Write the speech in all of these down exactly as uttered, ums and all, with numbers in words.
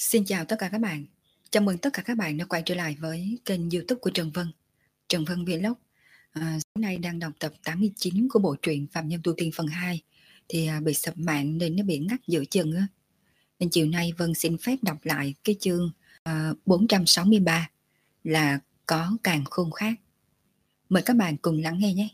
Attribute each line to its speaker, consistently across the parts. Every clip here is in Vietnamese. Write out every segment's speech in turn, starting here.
Speaker 1: Xin chào tất cả các bạn. Chào mừng tất cả các bạn đã quay trở lại với kênh YouTube của Trần Vân, Trần Vân Vlog. À, hôm nay đang đọc tập tám mươi chín của bộ truyện Phạm Nhân Tu Tiên phần hai thì à, bị sập mạng nên nó bị ngắt giữa chừng á. Nên chiều nay Vân xin phép đọc lại cái chương à, bốn trăm sáu mươi ba là Có Càng Khôn Khác. Mời các bạn cùng lắng nghe nhé.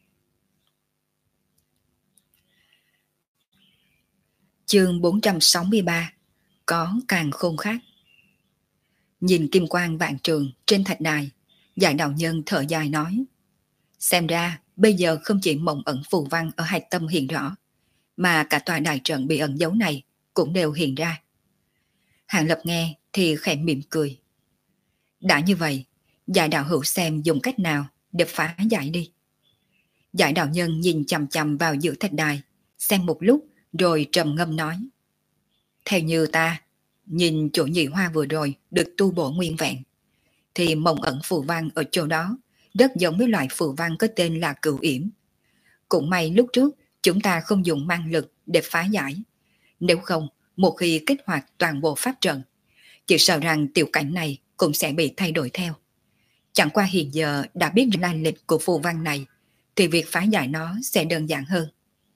Speaker 1: Chương bốn trăm sáu mươi ba Có Càng Khôn Khác. Nhìn kim quang vạn trường trên thạch đài, Giải đạo nhân thở dài nói: xem ra bây giờ không chỉ mộng ẩn phù văn ở hạch tâm hiện rõ, mà cả tòa đại trận bị ẩn dấu này cũng đều hiện ra. Hàng Lập nghe thì khẽ mỉm cười. Đã như vậy, Giải đạo hữu xem dùng cách nào để phá giải đi. Giải đạo nhân nhìn chằm chằm vào giữa thạch đài, xem một lúc rồi trầm ngâm nói: theo như ta nhìn chỗ nhị hoa vừa rồi được tu bổ nguyên vẹn, thì mộng ẩn phù văn ở chỗ đó rất giống với loại phù văn có tên là Cửu Yểm. Cũng may lúc trước chúng ta không dùng mang lực để phá giải, nếu không một khi kích hoạt toàn bộ pháp trận, chỉ sợ rằng tiểu cảnh này cũng sẽ bị thay đổi theo. Chẳng qua hiện giờ đã biết lai lịch của phù văn này, thì việc phá giải nó sẽ đơn giản hơn.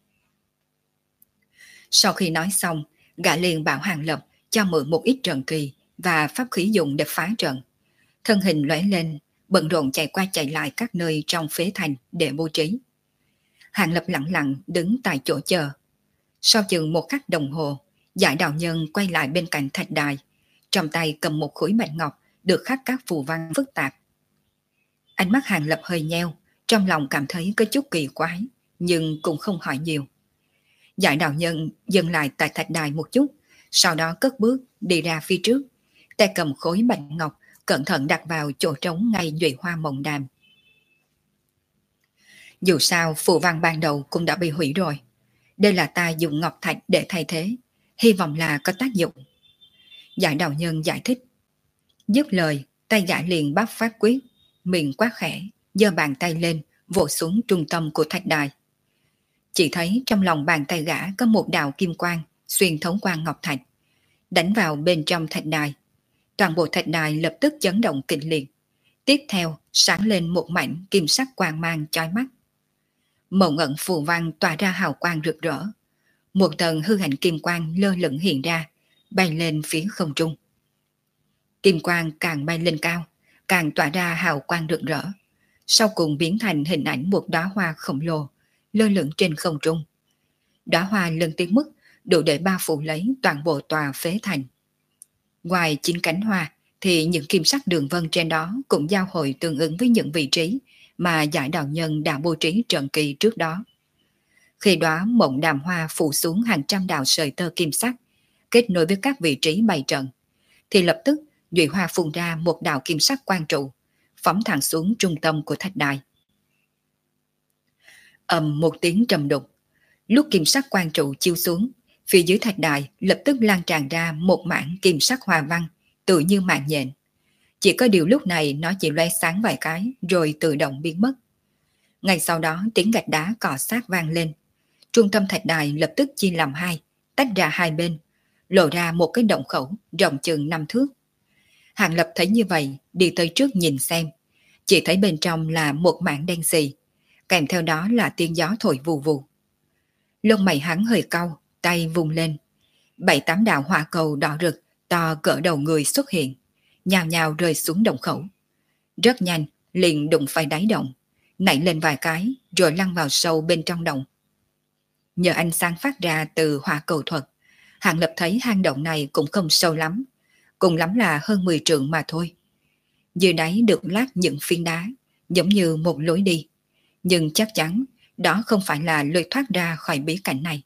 Speaker 1: Sau khi nói xong, gã liền bảo Hàng Lập cho mượn một ít trận kỳ và pháp khí dùng để phá trận. Thân hình lóe lên, bận rộn chạy qua chạy lại các nơi trong phế thành để bố trí. Hàng Lập lặng lặng đứng tại chỗ chờ. Sau chừng một khắc đồng hồ, Giải đạo nhân quay lại bên cạnh thạch đài, trong tay cầm một khối bạch ngọc được khắc các phù văn phức tạp. Ánh mắt Hàng Lập hơi nheo, trong lòng cảm thấy có chút kỳ quái, nhưng cũng không hỏi nhiều. Giải đạo nhân dừng lại tại thạch đài một chút, sau đó cất bước đi ra phía trước, tay cầm khối bạch ngọc cẩn thận đặt vào chỗ trống ngay duệ hoa mộng đàm. Dù sao phù văn ban đầu cũng đã bị hủy rồi, đây là ta dùng ngọc thạch để thay thế, hy vọng là có tác dụng. Giải đạo nhân giải thích. Dứt lời, tay gã liền bắp pháp quyết, miệng quát khẽ, giơ bàn tay lên vỗ xuống trung tâm của thạch đài. Chỉ thấy trong lòng bàn tay gã có một đạo kim quang xuyên thấu qua ngọc thạch, đánh vào bên trong thạch đài. Toàn bộ thạch đài lập tức chấn động kịch liệt. Tiếp theo sáng lên một mảnh kim sắc quang mang chói mắt. Mộng ẩn phù văn tỏa ra hào quang rực rỡ. Một tầng hư ảnh kim quang lơ lửng hiện ra, bay lên phía không trung. Kim quang càng bay lên cao, càng tỏa ra hào quang rực rỡ, sau cùng biến thành hình ảnh một đóa hoa khổng lồ lơ lửng trên không trung. Đóa hoa lớn tới mức đủ để bao phủ lấy toàn bộ tòa phế thành. Ngoài chín cánh hoa thì những kim sắc đường vân trên đó cũng giao hội tương ứng với những vị trí mà Giải đạo nhân đã bố trí trận kỳ trước đó. Khi đóa mộng đàm hoa phủ xuống hàng trăm đạo sợi tơ kim sắc, kết nối với các vị trí bày trận, thì lập tức duệ hoa phun ra một đạo kim sắc quang trụ, phóng thẳng xuống trung tâm của thạch đài. Ầm một tiếng trầm đục, lúc kim sắc quang trụ chiếu xuống, phía dưới thạch đài lập tức lan tràn ra một mảng kim sắc hoa văn, tự như mạng nhện. Chỉ có điều lúc này nó chỉ lóe sáng vài cái rồi tự động biến mất. Ngay sau đó tiếng gạch đá cọ sát vang lên. Trung tâm thạch đài lập tức chia làm hai, tách ra hai bên, lộ ra một cái động khẩu rộng chừng năm thước. Hàng Lập thấy như vậy, đi tới trước nhìn xem. Chỉ thấy bên trong là một mảng đen xì, kèm theo đó là tiếng gió thổi vù vù. Lông mày hắn hơi cau, tay vùng lên. Bảy tám đạo hỏa cầu đỏ rực, to cỡ đầu người xuất hiện, nhào nhào rơi xuống động khẩu. Rất nhanh, liền đụng phải đáy động, nảy lên vài cái, rồi lăn vào sâu bên trong động. Nhờ ánh sáng phát ra từ hỏa cầu thuật, Hàng Lập thấy hang động này cũng không sâu lắm, cùng lắm là hơn mười trượng mà thôi. Dưới đáy được lát những phiến đá, giống như một lối đi, nhưng chắc chắn đó không phải là lối thoát ra khỏi bí cảnh này.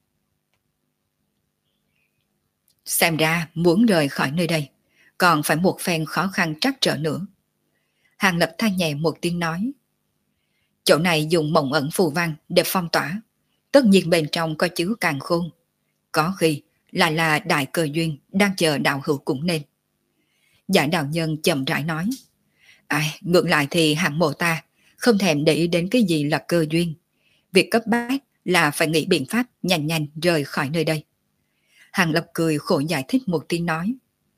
Speaker 1: Xem ra muốn rời khỏi nơi đây, còn phải một phen khó khăn trắc trở nữa. Hàng Lập than nhẹ một tiếng nói. Chỗ này dùng mộng ẩn phù văn để phong tỏa, tất nhiên bên trong có chứa càn khôn. Có khi lại là đại cơ duyên đang chờ đạo hữu cũng nên. Giải đạo nhân chậm rãi nói. Ai, ngược lại thì hạng mộ ta không thèm để ý đến cái gì là cơ duyên. Việc cấp bách là phải nghĩ biện pháp nhanh nhanh rời khỏi nơi đây. Hàng Lập cười khổ giải thích một tiếng nói.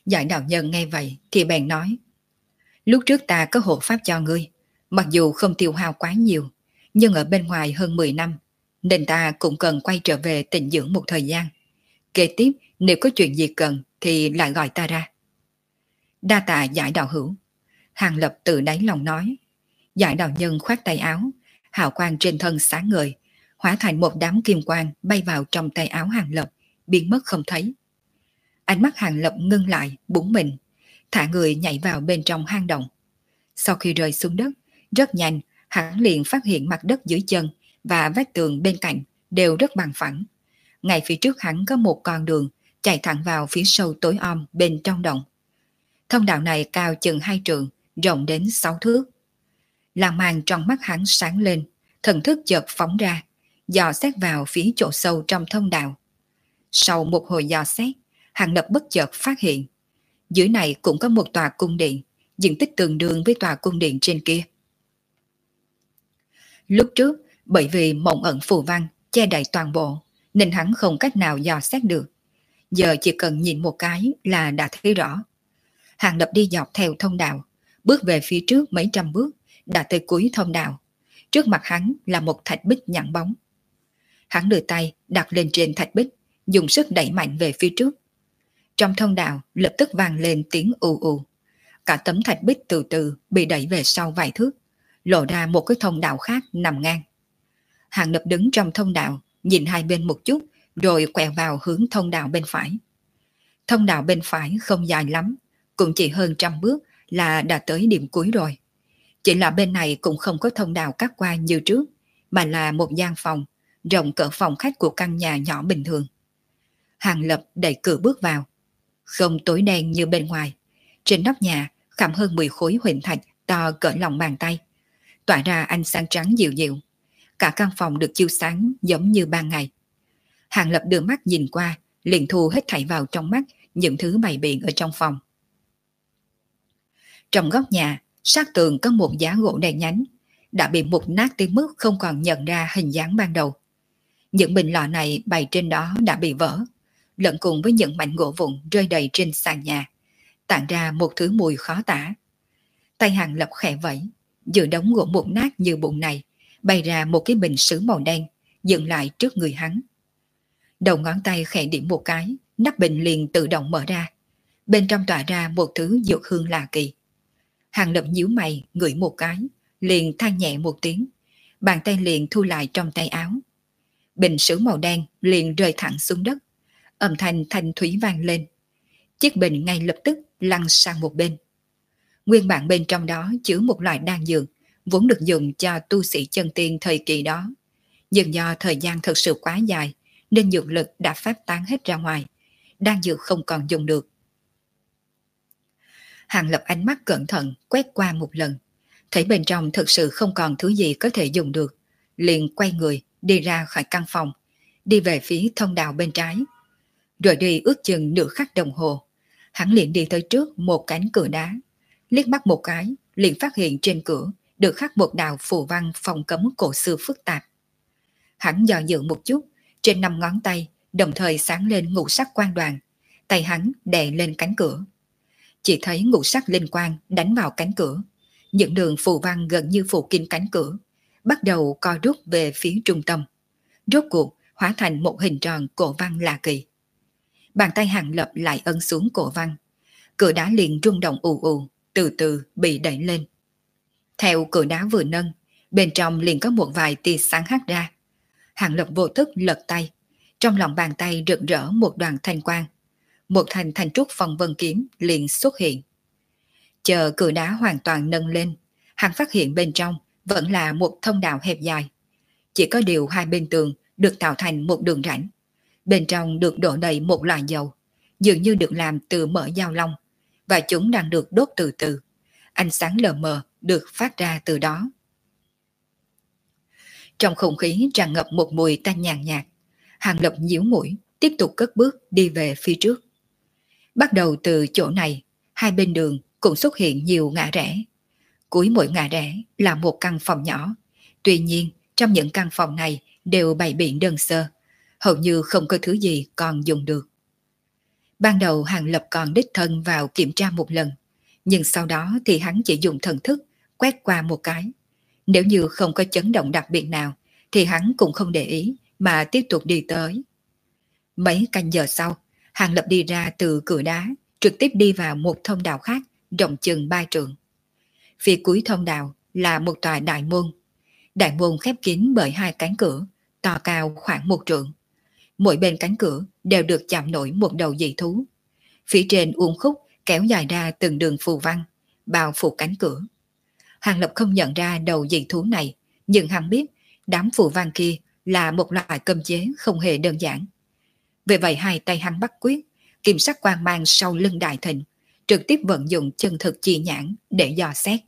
Speaker 1: Giải đạo nhân nghe vậy thì bèn nói: Lúc trước ta có hộ pháp cho ngươi, mặc dù không tiêu hao quá nhiều, nhưng ở bên ngoài hơn mười năm, nên ta cũng cần quay trở về tịnh dưỡng một thời gian. Kế tiếp, nếu có chuyện gì cần thì lại gọi ta ra. Đa tạ Giải đạo hữu. Hàng Lập tự đáy lòng nói. Giải đạo nhân khoát tay áo, hào quang trên thân sáng ngời, hóa thành một đám kim quang bay vào trong tay áo Hàng Lập, biến mất không thấy. Ánh mắt Hàng Lập ngưng lại, búng mình, thả người nhảy vào bên trong hang động. Sau khi rơi xuống đất, rất nhanh, hắn liền phát hiện mặt đất dưới chân và vách tường bên cạnh đều rất bằng phẳng. Ngay phía trước hắn có một con đường chạy thẳng vào phía sâu tối om bên trong động. Thông đạo này cao chừng hai trượng, rộng đến sáu thước. Làng màng trong mắt hắn sáng lên, thần thức chợt phóng ra, dò xét vào phía chỗ sâu trong thông đạo. Sau một hồi dò xét, Hàng Lập bất chợt phát hiện, dưới này cũng có một tòa cung điện, diện tích tương đương với tòa cung điện trên kia. Lúc trước, bởi vì mộng ẩn phù văn che đậy toàn bộ, nên hắn không cách nào dò xét được. Giờ chỉ cần nhìn một cái là đã thấy rõ. Hàng Lập đi dọc theo thông đạo, bước về phía trước mấy trăm bước, đã tới cuối thông đạo. Trước mặt hắn là một thạch bích nhẵn bóng. Hắn đưa tay đặt lên trên thạch bích, dùng sức đẩy mạnh về phía trước. Trong thông đạo lập tức vang lên tiếng ù ù. Cả tấm thạch bích từ từ bị đẩy về sau vài thước, lộ ra một cái thông đạo khác nằm ngang. Hàng Lập đứng trong thông đạo, nhìn hai bên một chút, rồi quẹo vào hướng thông đạo bên phải. Thông đạo bên phải không dài lắm, cũng chỉ hơn trăm bước là đã tới điểm cuối rồi. Chỉ là bên này cũng không có thông đạo cắt qua như trước, mà là một gian phòng, rộng cỡ phòng khách của căn nhà nhỏ bình thường. Hàng Lập đẩy cửa bước vào. Không tối đen như bên ngoài. Trên nóc nhà khảm hơn mười khối huỳnh thạch to cỡ lòng bàn tay, tỏa ra ánh sáng trắng dịu dịu. Cả căn phòng được chiếu sáng giống như ban ngày. Hàng Lập đưa mắt nhìn qua, liền thu hết thảy vào trong mắt những thứ bày biện ở trong phòng. Trong góc nhà, sát tường có một giá gỗ đen nhánh, đã bị mục nát tới mức không còn nhận ra hình dáng ban đầu. Những bình lọ này bày trên đó đã bị vỡ, lẫn cùng với những mảnh gỗ vụn rơi đầy trên sàn nhà, tản ra một thứ mùi khó tả. Tay Hàng Lập khẽ vẫy, giữa đống gỗ mục nát như bụng này, bày ra một cái bình sứ màu đen, dựng lại trước người hắn. Đầu ngón tay khẽ điểm một cái, nắp bình liền tự động mở ra. Bên trong tỏa ra một thứ dược hương lạ kỳ. Hàng Lập nhíu mày, ngửi một cái, liền than nhẹ một tiếng, bàn tay liền thu lại trong tay áo. Bình sứ màu đen liền rơi thẳng xuống đất, âm thanh thanh thúy vang lên. Chiếc bình ngay lập tức lăn sang một bên. Nguyên bản bên trong đó chứa một loại đan dược, vốn được dùng cho tu sĩ chân tiên thời kỳ đó. Nhưng do thời gian thật sự quá dài, nên dược lực đã phát tán hết ra ngoài, đan dược không còn dùng được. Hàng Lập ánh mắt cẩn thận quét qua một lần, thấy bên trong thực sự không còn thứ gì có thể dùng được, liền quay người đi ra khỏi căn phòng, đi về phía thông đạo bên trái. Rồi đi ước chừng nửa khắc đồng hồ, hắn liền đi tới trước một cánh cửa đá, liếc mắt một cái, liền phát hiện trên cửa được khắc một đạo phù văn phong cấm cổ xưa phức tạp. Hắn dò dự một chút, trên năm ngón tay đồng thời sáng lên ngũ sắc quang đoàn, tay hắn đè lên cánh cửa. Chỉ thấy ngũ sắc linh quang đánh vào cánh cửa, những đường phù văn gần như phủ kín cánh cửa, bắt đầu co rút về phía trung tâm, rốt cuộc hóa thành một hình tròn cổ văn lạ kỳ. Bàn tay Hàng Lập lại ấn xuống cổ văn, cửa đá liền rung động ù ù, từ từ bị đẩy lên. Theo cửa đá vừa nâng, bên trong liền có một vài tia sáng hắt ra. Hàng Lập vô thức lật tay, trong lòng bàn tay rực rỡ một đoàn thanh quang, một thanh thanh trúc phong vân kiếm liền xuất hiện. Chờ cửa đá hoàn toàn nâng lên, hắn phát hiện bên trong vẫn là một thông đạo hẹp dài. Chỉ có điều hai bên tường được tạo thành một đường rãnh, bên trong được đổ đầy một loại dầu, dường như được làm từ mỡ dao long, và chúng đang được đốt từ từ. Ánh sáng lờ mờ được phát ra từ đó. Trong không khí tràn ngập một mùi tanh nhàn nhạt. Hàng Lập nhíu mũi, tiếp tục cất bước đi về phía trước. Bắt đầu từ chỗ này, hai bên đường cũng xuất hiện nhiều ngã rẽ. Cuối mỗi ngã rẽ là một căn phòng nhỏ. Tuy nhiên, trong những căn phòng này đều bày biện đơn sơ, hầu như không có thứ gì còn dùng được. Ban đầu Hàng Lập còn đích thân vào kiểm tra một lần, nhưng sau đó thì hắn chỉ dùng thần thức quét qua một cái. Nếu như không có chấn động đặc biệt nào thì hắn cũng không để ý mà tiếp tục đi tới. Mấy canh giờ sau, Hàng Lập đi ra từ cửa đá, trực tiếp đi vào một thông đạo khác rộng chừng ba trượng. Phía cuối thông đạo là một tòa đại môn. Đại môn khép kín bởi hai cánh cửa, to cao khoảng một trượng. Mỗi bên cánh cửa đều được chạm nổi một đầu dị thú. Phía trên uốn khúc kéo dài ra từng đường phù văn, bao phủ cánh cửa. Hàng Lập không nhận ra đầu dị thú này, nhưng hắn biết đám phù văn kia là một loại cấm chế không hề đơn giản. Vì vậy hai tay hắn bắt quyết, kiểm sắc quang mang sau lưng đại thịnh, trực tiếp vận dụng chân thực chi nhãn để dò xét.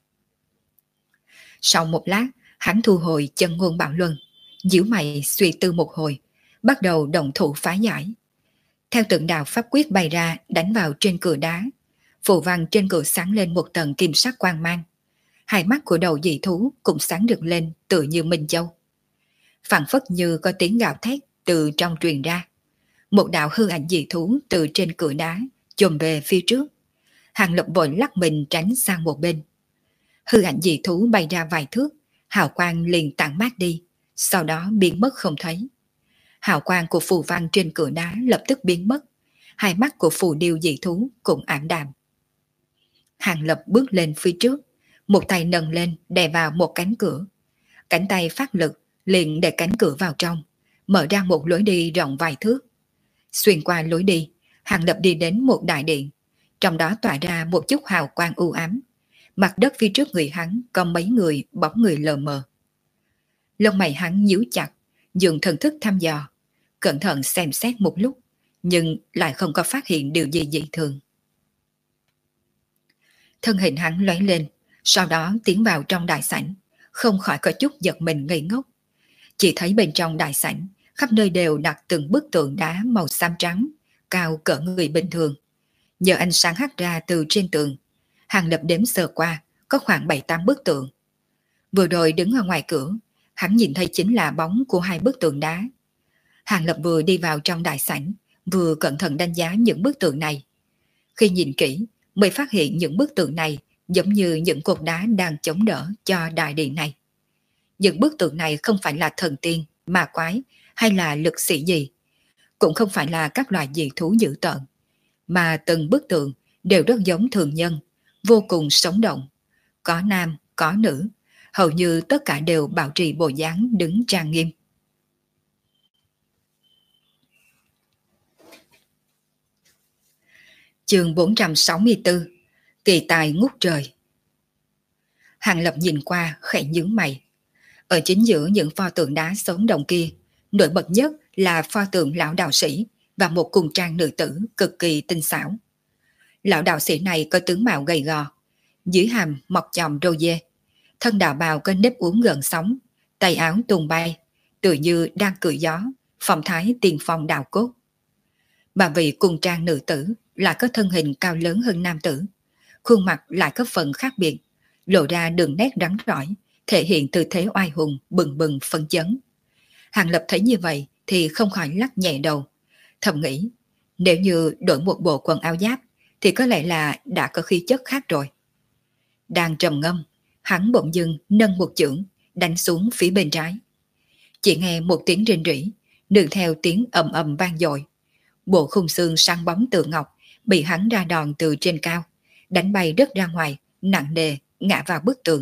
Speaker 1: Sau một lát, hắn thu hồi chân ngôn bảo luân, nhíu mày suy tư một hồi, bắt đầu động thủ phá giải. Theo từng đạo pháp quyết bày ra đánh vào trên cửa đá, phù văn trên cửa sáng lên một tầng kim sắc quang mang. Hai mắt của đầu dị thú cũng sáng rực lên tựa như minh châu. Phảng phất như có tiếng gào thét từ trong truyền ra. Một đạo hư ảnh dị thú từ trên cửa đá chồm về phía trước. Hàng Lập vội lắc mình tránh sang một bên. Hư ảnh dị thú bay ra vài thước, hào quang liền tản mát đi, sau đó biến mất không thấy. Hào quang của phù văn trên cửa đá lập tức biến mất, hai mắt của phù điêu dị thú cũng ảm đạm. Hàng Lập bước lên phía trước, một tay nâng lên đè vào một cánh cửa. Cánh tay phát lực liền để cánh cửa vào trong, mở ra một lối đi rộng vài thước. Xuyên qua lối đi, Hàng Lập đi đến một đại điện, trong đó tỏa ra một chút hào quang u ám. Mặt đất phía trước người hắn có mấy người bóng người lờ mờ. Lông mày hắn nhíu chặt, dùng thần thức thăm dò, cẩn thận xem xét một lúc, nhưng lại không có phát hiện điều gì dị thường. Thân hình hắn lóe lên, sau đó tiến vào trong đại sảnh, không khỏi có chút giật mình ngây ngốc. Chỉ thấy bên trong đại sảnh, khắp nơi đều đặt từng bức tượng đá màu xám trắng, cao cỡ người bình thường. Nhờ ánh sáng hắt ra từ trên tường, Hàng Lập đếm sơ qua, có khoảng bảy tám bức tượng. Vừa rồi đứng ở ngoài cửa, hắn nhìn thấy chính là bóng của hai bức tượng đá. Hàng Lập vừa đi vào trong đại sảnh, vừa cẩn thận đánh giá những bức tượng này. Khi nhìn kỹ, mới phát hiện những bức tượng này giống như những cột đá đang chống đỡ cho đại điện này. Những bức tượng này không phải là thần tiên, ma quái hay là lực sĩ gì, cũng không phải là các loài dị thú dữ tợn, mà từng bức tượng đều rất giống thường nhân, vô cùng sống động. Có nam, có nữ, hầu như tất cả đều bảo trì bộ dáng đứng trang nghiêm. Chương bốn trăm sáu mươi tư, kỳ tài ngút trời. Hàng Lập nhìn qua khẽ nhướng mày. Ở chính giữa những pho tượng đá sống động kia, nổi bật nhất là pho tượng lão đạo sĩ và một cung trang nữ tử cực kỳ tinh xảo. Lão đạo sĩ này có tướng mạo gầy gò, dưới hàm mọc chòm râu dê, thân đạo bào có nếp uốn gần sóng, tay áo tung bay, tựa như đang cười gió, phong thái tiền phong đạo cốt. Mà vị cung trang nữ tử lại có thân hình cao lớn hơn nam tử, khuôn mặt lại có phần khác biệt, lộ ra đường nét rắn rỏi, thể hiện tư thế oai hùng bừng bừng phân chấn. Hàng Lập thấy như vậy thì không khỏi lắc nhẹ đầu, thầm nghĩ nếu như đổi một bộ quần áo giáp thì có lẽ là đã có khí chất khác rồi. Đang trầm ngâm, hắn bỗng dưng nâng một chưởng đánh xuống phía bên trái. Chỉ nghe một tiếng rên rỉ, nương theo tiếng ầm ầm vang dội. Bộ khung xương sáng bóng tượng ngọc bị hắn ra đòn từ trên cao, đánh bay đất ra ngoài, nặng nề ngã vào bức tường.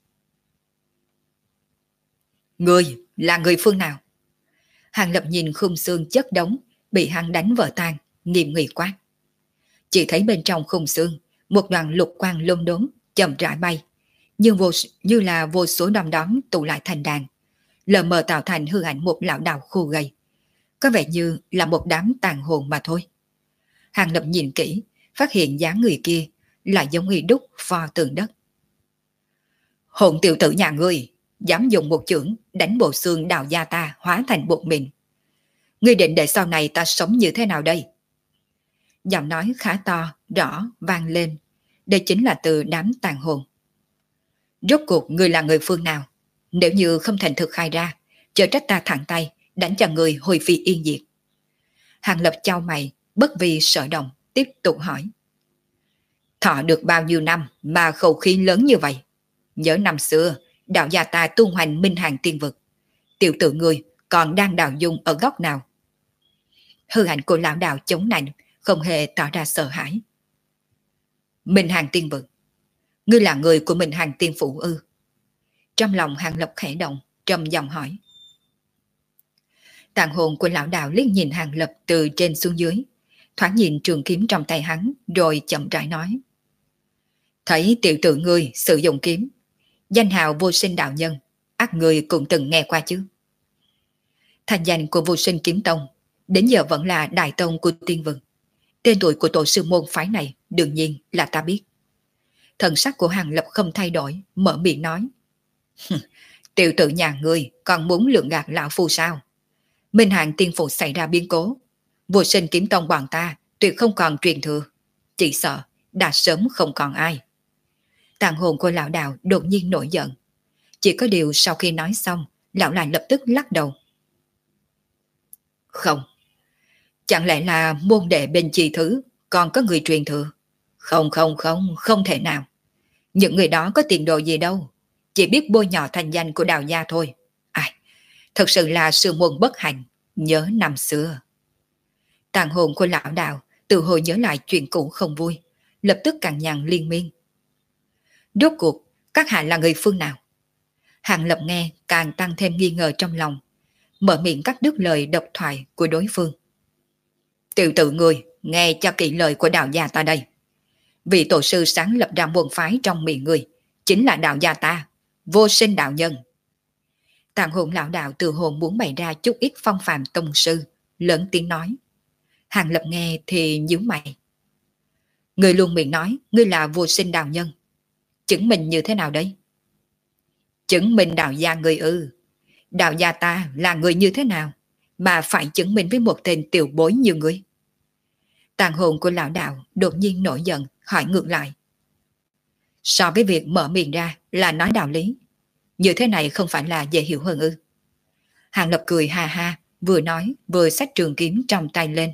Speaker 1: Người là người phương nào? Hàng Lập nhìn khung xương chất đống bị hắn đánh vỡ tan, nghiêm nghị quát. Chỉ thấy bên trong khung xương một đoàn lục quang lông đốm chậm rãi bay, như, vô, như là vô số đom đóm tụ lại thành đàn, lờ mờ tạo thành hư ảnh một lão đạo khô gầy, có vẻ như là một đám tàn hồn mà thôi. Hàng Lập nhìn kỹ, phát hiện dáng người kia là giống y đúc pho tượng đất. Hồn tiểu tử nhà ngươi, dám dùng một chưởng đánh bộ xương đào gia ta hóa thành bột mịn. Ngươi định để sau này ta sống như thế nào đây? Giọng nói khá to, rõ, vang lên. Đây chính là từ đám tàn hồn. Rốt cuộc ngươi là người phương nào? Nếu như không thành thực khai ra, chớ trách ta thẳng tay đánh cho người hồi phi yên diệt. Hàng Lập chau mày, bất vì sợ động, tiếp tục hỏi. Thọ được bao nhiêu năm mà khẩu khí lớn như vậy? Nhớ năm xưa, đạo gia ta tu hoành minh hàng tiên vực. Tiểu tử ngươi còn đang đào dung ở góc nào? Hư ảnh của lão đạo chống nạnh, không hề tỏ ra sợ hãi. Minh hàng tiên vực? Ngươi là người của Minh hàng tiên phủ ư? Trong lòng Hàng Lập khẽ động, trầm giọng hỏi. Tàn hồn của lão đạo liếc nhìn Hàng Lập từ trên xuống dưới, thoáng nhìn trường kiếm trong tay hắn, rồi chậm rãi nói. Thấy tiểu tử ngươi sử dụng kiếm, danh hào Vô Sinh đạo nhân, ắt ngươi cũng từng nghe qua chứ? Thành danh của Vô Sinh kiếm tông, đến giờ vẫn là đại tông của tiên vực. Tên tuổi của tổ sư môn phái này đương nhiên là ta biết. Thần sắc của Hàng Lập không thay đổi, mở miệng nói. Tiểu tử nhà ngươi còn muốn lường gạt lão phu sao? Minh hàng tiên phủ xảy ra biến cố, Vô Sinh kiếm tông bọn ta tuyệt không còn truyền thừa, chỉ sợ đã sớm không còn ai. Tàn hồn của lão đạo đột nhiên nổi giận. Chỉ có điều sau khi nói xong, lão lại lập tức lắc đầu. Không, chẳng lẽ là môn đệ bên Chi Thứ còn có người truyền thừa? Không không không, không thể nào. Những người đó có tiền đồ gì đâu, chỉ biết bôi nhọ thành danh của đạo gia thôi. Ai, thật sự là sư môn bất hạnh, nhớ năm xưa. Tàn hồn của lão đạo tự hồi nhớ lại chuyện cũ không vui, lập tức càng nhằn liên miên. Rốt cuộc, các hạ là người phương nào? Hàng Lập nghe càng tăng thêm nghi ngờ trong lòng, mở miệng cắt đứt lời độc thoại của đối phương. Tiểu tử người, nghe cho kỹ lời của đạo gia ta đây. Vị tổ sư sáng lập ra môn phái trong miệng người, chính là đạo gia ta, Vô Sinh đạo nhân. Tàn hồn lão đạo từ hồn muốn bày ra chút ít phong phạm tông sư, lớn tiếng nói. Hàng Lập nghe thì nhíu mày. Người luôn miệng nói ngươi là Vô Sinh đạo nhân, chứng minh như thế nào đấy? Chứng minh đạo gia người ư? Đạo gia ta là người như thế nào mà phải chứng minh với một tên tiểu bối như ngươi? Tàn hồn của lão đạo đột nhiên nổi giận, hỏi ngược lại. So với việc mở miệng ra là nói đạo lý, như thế này không phải là dễ hiểu hơn ư? Hàng Lập cười ha ha, vừa nói vừa xách trường kiếm trong tay lên.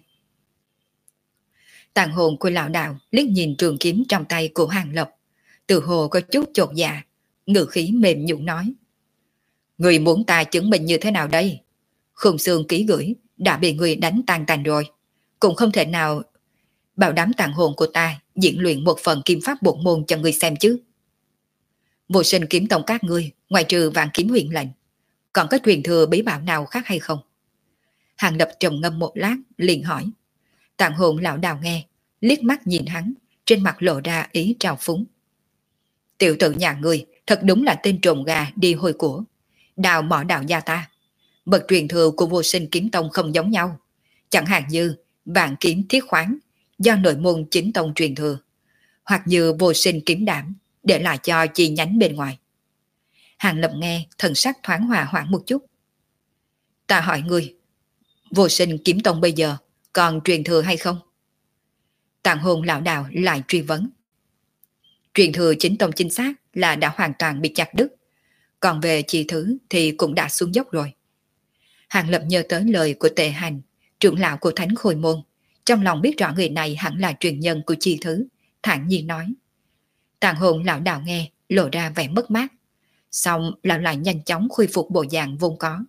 Speaker 1: Tàn hồn của lão đạo liếc nhìn trường kiếm trong tay của Hàng Lập, từ hồ có chút chột dạ, ngữ khí mềm nhũn nói. Người muốn ta chứng minh như thế nào đây? Khung xương ký gửi đã bị người đánh tan tành rồi, cũng không thể nào bảo đảm tàn hồn của ta diễn luyện một phần kim pháp bổn môn cho người xem chứ. Vô Sinh kiếm tông các ngươi, ngoài trừ Vạn Kiếm Huyền lệnh, còn có truyền thừa bí bảo nào khác hay không? Hàng Lập trầm ngâm một lát, liền hỏi. Tàn hồn lão đào nghe, liếc mắt nhìn hắn, trên mặt lộ ra ý trào phúng. Tiểu tử nhà ngươi thật đúng là tên trộm gà đi hôi của, đào mỏ đạo gia ta. Bậc truyền thừa của Vô Sinh kiếm tông không giống nhau, chẳng hạn như Vạn Kiếm thiết khoáng do nội môn chính tông truyền thừa, hoặc như Vô Sinh kiếm đảm để lại cho chi nhánh bên ngoài. Hàng Lập nghe thần sắc thoáng hòa hoãn một chút. Ta hỏi ngươi, Vô Sinh kiếm tông bây giờ còn truyền thừa hay không? Tàn hồn lão đạo lại truy vấn. Truyền thừa chính tông chính xác là đã hoàn toàn bị chặt đứt, còn về Chi Thứ thì cũng đã xuống dốc rồi. Hàng Lập nhớ tới lời của Tề Hành, trưởng lão của Thánh Khôi Môn, trong lòng biết rõ người này hẳn là truyền nhân của Chi Thứ, thản nhiên nói. Tàn hồn lão đạo nghe lộ ra vẻ mất mát, xong lão lại nhanh chóng khôi phục bộ dạng vốn có.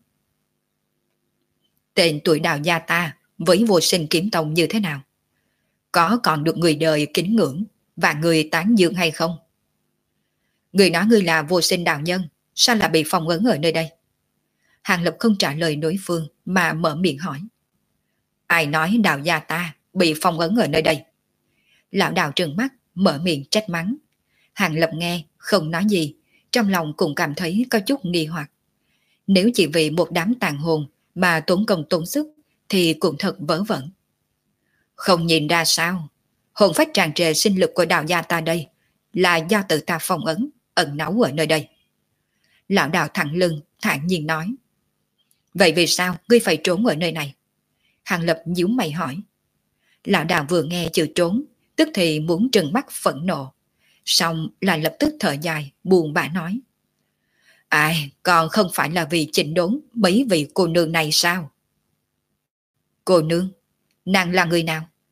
Speaker 1: Tên tuổi đạo gia ta với Vô Sinh kiếm tông như thế nào? Có còn được người đời kính ngưỡng và người tán dương hay không? Người nói ngươi là Vô Sinh đạo nhân, sao lại bị phong ấn ở nơi đây? Hàng Lập không trả lời đối phương mà mở miệng hỏi. Ai nói đạo gia ta bị phong ấn ở nơi đây? Lão đạo trừng mắt, mở miệng trách mắng. Hàng Lập nghe, không nói gì, trong lòng cũng cảm thấy có chút nghi hoặc. Nếu chỉ vì một đám tàn hồn mà tốn công tốn sức thì cũng thật vớ vẩn. Không nhìn ra sao, hồn phách tràn trề sinh lực của đạo gia ta đây là do tự ta phong ấn, ẩn náu ở nơi đây. Lão đạo thẳng lưng, thản nhiên nói. Vậy vì sao ngươi phải trốn ở nơi này? Hàng Lập nhíu mày hỏi. Lão đạo vừa nghe chữ trốn, tức thì muốn trừng mắt phẫn nộ, xong lại lập tức thở dài, buồn bã nói. Ai, còn không phải là vì chỉnh đốn mấy vị cô nương này sao? Cô nương? Nàng là người nào?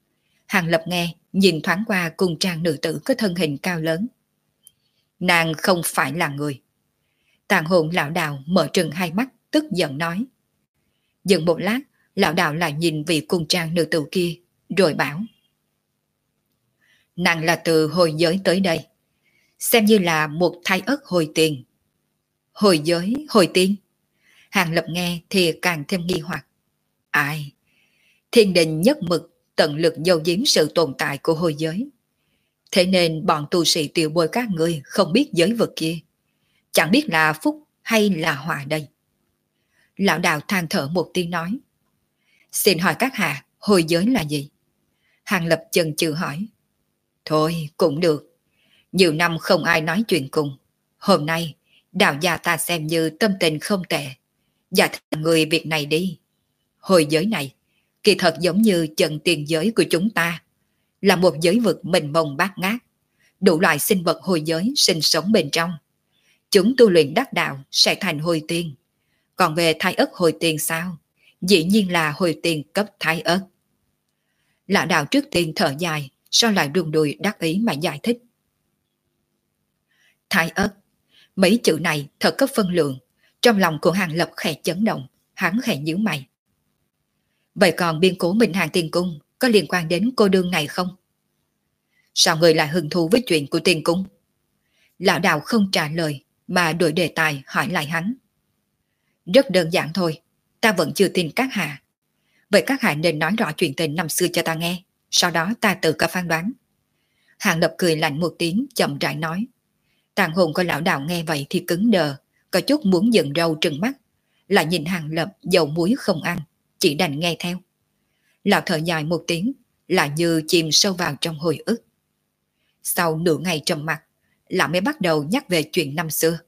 Speaker 1: Hàng Lập nghe, nhìn thoáng qua cung trang nữ tử có thân hình cao lớn. Nàng không phải là người. Tàn hồn lão đạo mở trừng hai mắt, tức giận nói. Dừng một lát, lão đạo lại nhìn vị cung trang nữ tử kia, rồi bảo. Nàng là từ hồi giới tới đây, xem như là một thái ất hồi tiền. Hồi giới, hồi tiên? Hàng Lập nghe thì càng thêm nghi hoặc. Ai? Thiên đình nhất mực tận lực giấu giếm sự tồn tại của hồi giới. Thế nên bọn tu sĩ tiểu bồi các người không biết giới vực kia. Chẳng biết là phúc hay là họa đây. Lão đạo than thở một tiếng nói. Xin hỏi các hạ, hồi giới là gì? Hàng Lập chần chừ hỏi. Thôi, cũng được. Nhiều năm không ai nói chuyện cùng. Hôm nay, đạo gia ta xem như tâm tình không tệ. Dạ thành người việc này đi. Hồi giới này, kỳ thật giống như trận tiền giới của chúng ta. Là một giới vực mênh mông bát ngát. Đủ loại sinh vật hồi giới sinh sống bên trong. Chúng tu luyện đắc đạo sẽ thành hồi tiên. Còn về thái ất hồi tiên sao? Dĩ nhiên là hồi tiên cấp thái ất. Lão đạo trước tiên thở dài, sau lại đùng đùi đắc ý mà giải thích. Thái ất, mấy chữ này thật có phân lượng. Trong lòng của Hàng Lập khẽ chấn động, hắn khẽ nhíu mày. Vậy còn biên cố Minh Hàng Tiên Cung có liên quan đến cô đương này không? Sao người lại hứng thú với chuyện của Tiên Cung? Lão đạo không trả lời mà đổi đề tài hỏi lại hắn. Rất đơn giản thôi, ta vẫn chưa tin các hạ. Vậy các hạ nên nói rõ chuyện tình năm xưa cho ta nghe, sau đó ta tự có phán đoán. Hàng Lập cười lạnh một tiếng, chậm rãi nói. Tàn hồn của lão đạo nghe vậy thì cứng đờ, có chút muốn dựng râu trừng mắt, lại nhìn Hàng Lập dầu muối không ăn, chỉ đành nghe theo. Lão thở dài một tiếng, lại như chìm sâu vào trong hồi ức. Sau nửa ngày trầm mặc, lão mới bắt đầu nhắc về chuyện năm xưa.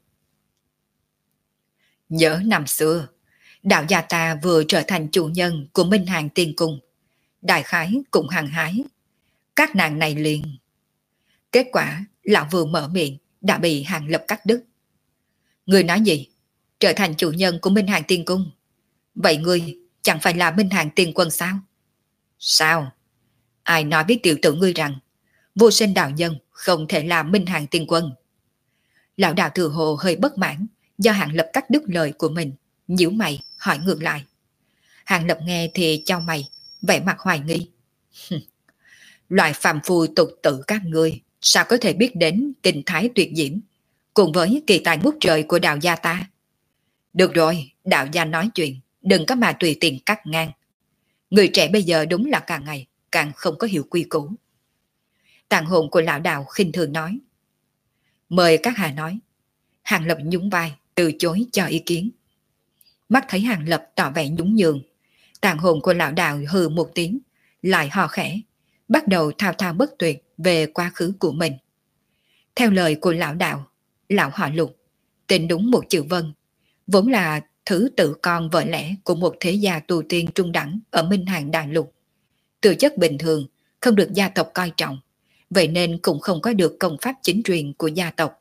Speaker 1: Nhớ năm xưa, đạo gia ta vừa trở thành chủ nhân của Minh Hàng Tiên Cung. Đại khái cũng hăng hái. Các nàng này liền. Kết quả, lão vừa mở miệng, đã bị Hàng Lập cắt đứt. Người nói gì? Trở thành chủ nhân của Minh Hàng Tiên Cung. Vậy ngươi chẳng phải là Minh Hàng Tiên Quân sao? Sao? Ai nói biết tiểu tử ngươi rằng vô sinh đạo nhân không thể là Minh Hàng Tiên Quân? Lão đạo Thừa Hồ hơi bất mãn do Hàng Lập cắt đứt lời của mình, nhíu mày hỏi ngược lại. Hàng Lập nghe thì chau mày, vẻ mặt hoài nghi. Loại phàm phu tục tử các ngươi sao có thể biết đến tình thái tuyệt diễm cùng với kỳ tài ngút trời của đạo gia ta? Được rồi, đạo gia nói chuyện, đừng có mà tùy tiện cắt ngang. Người trẻ bây giờ đúng là càng ngày càng không có hiểu quy củ. Tàn hồn của lão đạo khinh thường nói. Mời các hạ nói. Hàng Lập nhún vai, từ chối cho ý kiến. Mắt thấy Hàng Lập tỏ vẻ nhún nhường, tàn hồn của lão đạo hừ một tiếng, lại hò khẽ, bắt đầu thao thao bất tuyệt về quá khứ của mình. Theo lời của lão đạo, lão họ Lục, tên đúng một chữ Vân, vốn là thứ tự con vợ lẽ của một thế gia tu tiên trung đẳng ở Minh Hàng Đại Lục. Từ chất bình thường, không được gia tộc coi trọng, vậy nên cũng không có được công pháp chính truyền của gia tộc.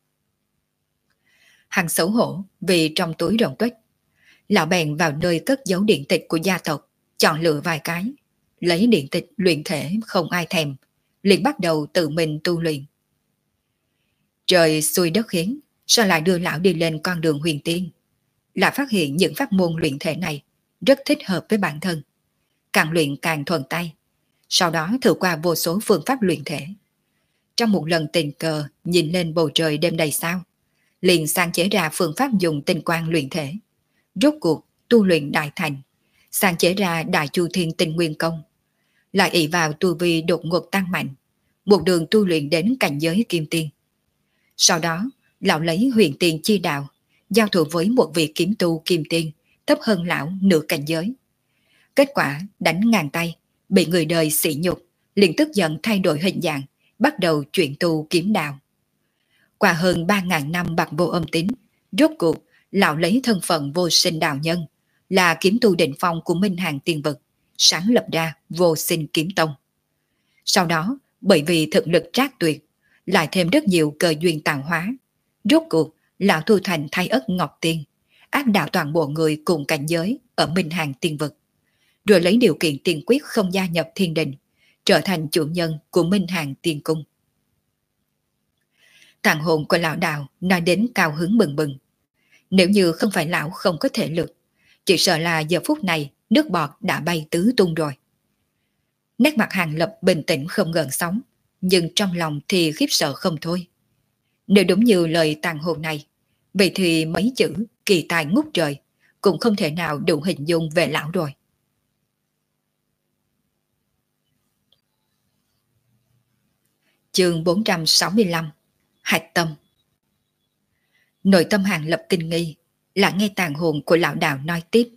Speaker 1: Hắn xấu hổ vì trong túi rộng tuếch, lão bèn vào nơi cất giấu điện tịch của gia tộc, chọn lựa vài cái, lấy điện tịch luyện thể không ai thèm, liền bắt đầu tự mình tu luyện. Trời xui đất khiến, sao lại đưa lão đi lên con đường huyền tiên? Lại phát hiện những pháp môn luyện thể này rất thích hợp với bản thân, càng luyện càng thuần tay. Sau đó thử qua vô số phương pháp luyện thể. Trong một lần tình cờ nhìn lên bầu trời đêm đầy sao, liền sáng chế ra phương pháp dùng tinh quang luyện thể. Rốt cuộc tu luyện đại thành, sáng chế ra Đại Chu Thiên Tinh Nguyên Công, lại ỷ vào tu vi đột ngột tăng mạnh, một đường tu luyện đến cảnh giới kim tiên. Sau đó, lão lấy huyền tiền chi đạo, giao thủ với một vị kiếm tu kim tiên, thấp hơn lão nửa cảnh giới. Kết quả đánh ngang tay, bị người đời sỉ nhục, liền tức giận thay đổi hình dạng, bắt đầu chuyển tu kiếm đạo. Qua hơn ba ngàn năm bạc vô âm tín, rốt cuộc lão lấy thân phận vô sinh đạo nhân, là kiếm tu đỉnh phong của Minh Hàng Tiên Vực, sáng lập ra Vô Sinh Kiếm Tông. Sau đó, bởi vì thực lực trác tuyệt, lại thêm rất nhiều cơ duyên tạo hóa, rốt cuộc lão thu thành Thái Ất Ngọc Tiên, áp đảo toàn bộ người cùng cảnh giới ở Minh Hàng Tiên Vực, rồi lấy điều kiện tiên quyết không gia nhập thiên đình, trở thành chủ nhân của Minh Hàng Tiên Cung. Tàn hồn của lão đạo nói đến cao hứng bừng bừng. Nếu như không phải lão không có thể lực, chỉ sợ là giờ phút này nước bọt đã bay tứ tung rồi. Nét mặt Hàng Lập bình tĩnh không gợn sóng, nhưng trong lòng thì khiếp sợ không thôi. Nếu đúng như lời tàn hồn này, vậy thì mấy chữ kỳ tài ngút trời cũng không thể nào đủ hình dung về lão rồi. Chương bốn trăm sáu mươi lăm. Hạch tâm. Nội tâm Hàng Lập kinh nghi, là nghe tàn hồn của lão đạo nói tiếp.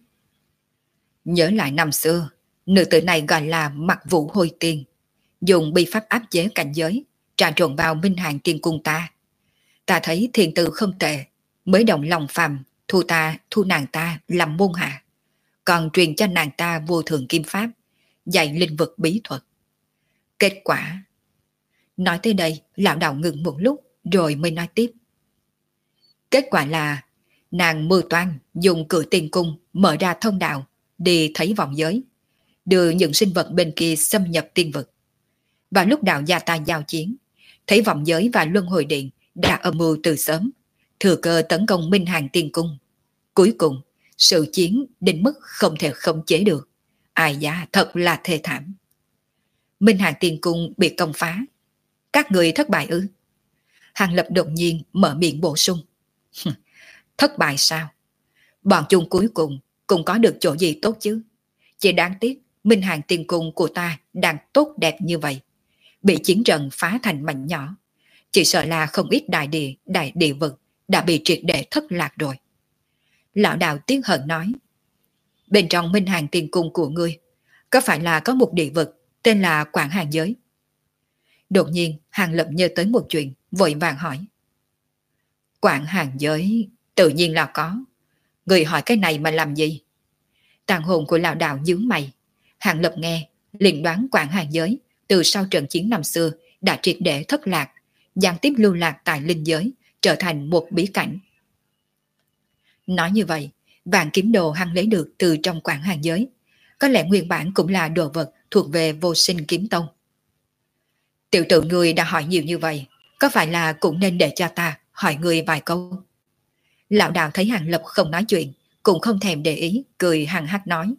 Speaker 1: Nhớ lại năm xưa, nữ tử này gọi là Mặc Vũ Hồi Tiên, dùng bi pháp áp chế cảnh giới, trà trộn vào Minh Hàng Tiên Cung ta. Ta thấy thiền tử không tệ, mới động lòng phàm, thu ta, thu nàng ta làm môn hạ, còn truyền cho nàng ta vô thượng kim pháp, dạy linh vực bí thuật. Kết quả... Nói tới đây, lão đạo ngừng một lúc rồi mới nói tiếp. Kết quả là nàng mưu toan dùng cửa tiên cung mở ra thông đạo đi thấy vòng giới, đưa những sinh vật bên kia xâm nhập tiên vực. Và lúc đạo gia ta giao chiến, thấy vòng giới và luân hồi điện đã âm mưu từ sớm, thừa cơ tấn công Minh Hàng Tiên Cung. Cuối cùng, sự chiến đến mức không thể khống chế được. Ai da, thật là thê thảm. Minh Hàng Tiên Cung bị công phá. Các người thất bại ư? Hàng Lập đột nhiên mở miệng bổ sung. Thất bại sao? Bọn chúng cuối cùng cũng có được chỗ gì tốt chứ? Chỉ đáng tiếc Minh Hàng Tiên Cung của ta đang tốt đẹp như vậy, bị chiến trận phá thành mảnh nhỏ. Chỉ sợ là không ít đại địa, đại địa vực đã bị triệt để thất lạc rồi. Lão đạo tiếc hận nói. Bên trong Minh Hàng Tiên Cung của ngươi, có phải là có một địa vực tên là Quảng Hàng Giới? Đột nhiên Hàng Lập nhớ tới một chuyện, vội vàng hỏi. Quảng Hàng Giới tự nhiên là có. Người hỏi cái này mà làm gì? Tàn hồn của lão đạo nhướng mày. Hàng Lập nghe liền đoán Quảng Hàng Giới từ sau trận chiến năm xưa đã triệt để thất lạc, gián tiếp lưu lạc tại linh giới, trở thành một bí cảnh. Nói như vậy, vạn kiếm đồ hắn lấy được từ trong Quảng Hàng Giới, có lẽ nguyên bản cũng là đồ vật thuộc về Vô Sinh Kiếm Tông. Tiểu tử ngươi đã hỏi nhiều như vậy, có phải là cũng nên để cho ta hỏi ngươi vài câu? Lão đạo thấy Hàng Lập không nói chuyện, cũng không thèm để ý, cười hằng hắc nói.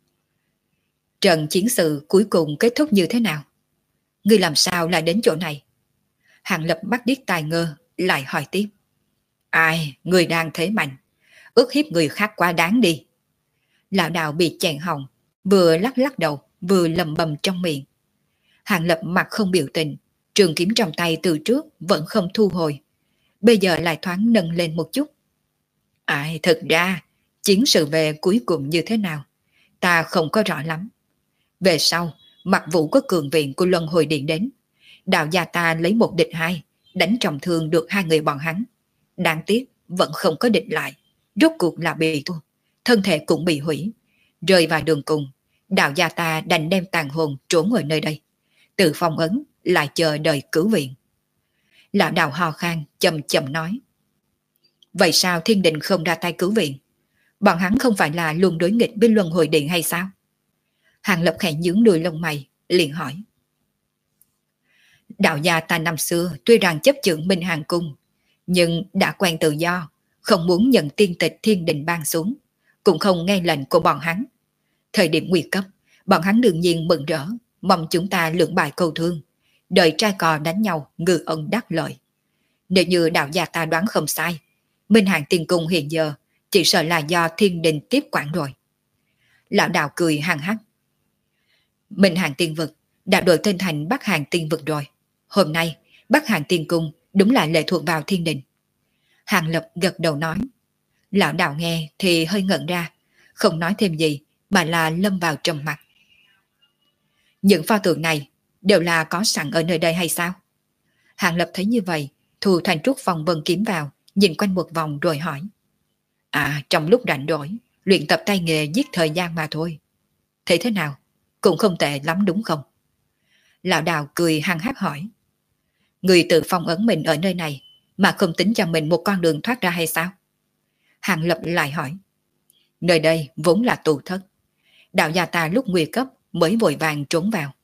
Speaker 1: Trận chiến sự cuối cùng kết thúc như thế nào? Ngươi làm sao lại đến chỗ này? Hàng Lập bắt điếc tai ngơ, lại hỏi tiếp. Ai, ngươi đang thế mạnh, ức hiếp người khác quá đáng đi. Lão đạo bị chèn họng, vừa lắc lắc đầu, vừa lầm bầm trong miệng. Hàng Lập mặt không biểu tình, trường kiếm trong tay từ trước vẫn không thu hồi, bây giờ lại thoáng nâng lên một chút. Ai, thực ra, chiến sự về cuối cùng như thế nào, ta không có rõ lắm. Về sau, Mặc Vũ có cường viện của Luân Hồi Điện đến, đạo gia ta lấy một địch hai, đánh trọng thương được hai người bọn hắn. Đáng tiếc, vẫn không có địch lại, rốt cuộc là bị thua, thân thể cũng bị hủy. Rơi vào đường cùng, đạo gia ta đành đem tàn hồn trốn ở nơi đây, tự phong ấn, lại chờ đợi cứu viện. Lão đạo ho khan, chậm chậm nói. Vậy sao Thiên Đình không ra tay cứu viện? Bọn hắn không phải là luôn đối nghịch với Luân Hồi Điện hay sao? Hàng Lập khẽ nhướng đuôi lông mày, liền hỏi. Đạo gia ta năm xưa tuy rằng chấp chưởng Minh Hàng Cung, nhưng đã quen tự do, không muốn nhận tiên tịch Thiên Đình ban xuống, cũng không nghe lệnh của bọn hắn. Thời điểm nguy cấp, bọn hắn đương nhiên mừng rỡ, mong chúng ta lưỡng bại câu thương, đợi trai cò đánh nhau, ngư ông đắc lợi. Nếu như đạo gia ta đoán không sai, Minh Hàng Tiên Cung hiện giờ chỉ sợ là do Thiên Đình tiếp quản rồi. Lão đạo cười hăng hắc. Minh Hàng Tiên Vực đã đổi tên thành Bắc Hàng Tiên Vực rồi. Hôm nay, Bắc Hàng Tiên Cung đúng là lệ thuộc vào Thiên Đình. Hàng Lập gật đầu nói. Lão đạo nghe thì hơi ngẩn ra, không nói thêm gì mà là lâm vào trầm mặc. Những pho tượng này đều là có sẵn ở nơi đây hay sao? Hàng Lập thấy như vậy, thu thành trúc vòng vân kiếm vào, nhìn quanh một vòng rồi hỏi. À, trong lúc rảnh rỗi, luyện tập tay nghề giết thời gian mà thôi. Thế thế nào? Cũng không tệ lắm đúng không? Lão đạo cười hăng hắc hỏi. Người tự phong ấn mình ở nơi này mà không tính cho mình một con đường thoát ra hay sao? Hàng Lập lại hỏi. Nơi đây vốn là tù thất. Đạo gia ta lúc nguy cấp mới vội vàng trốn vào.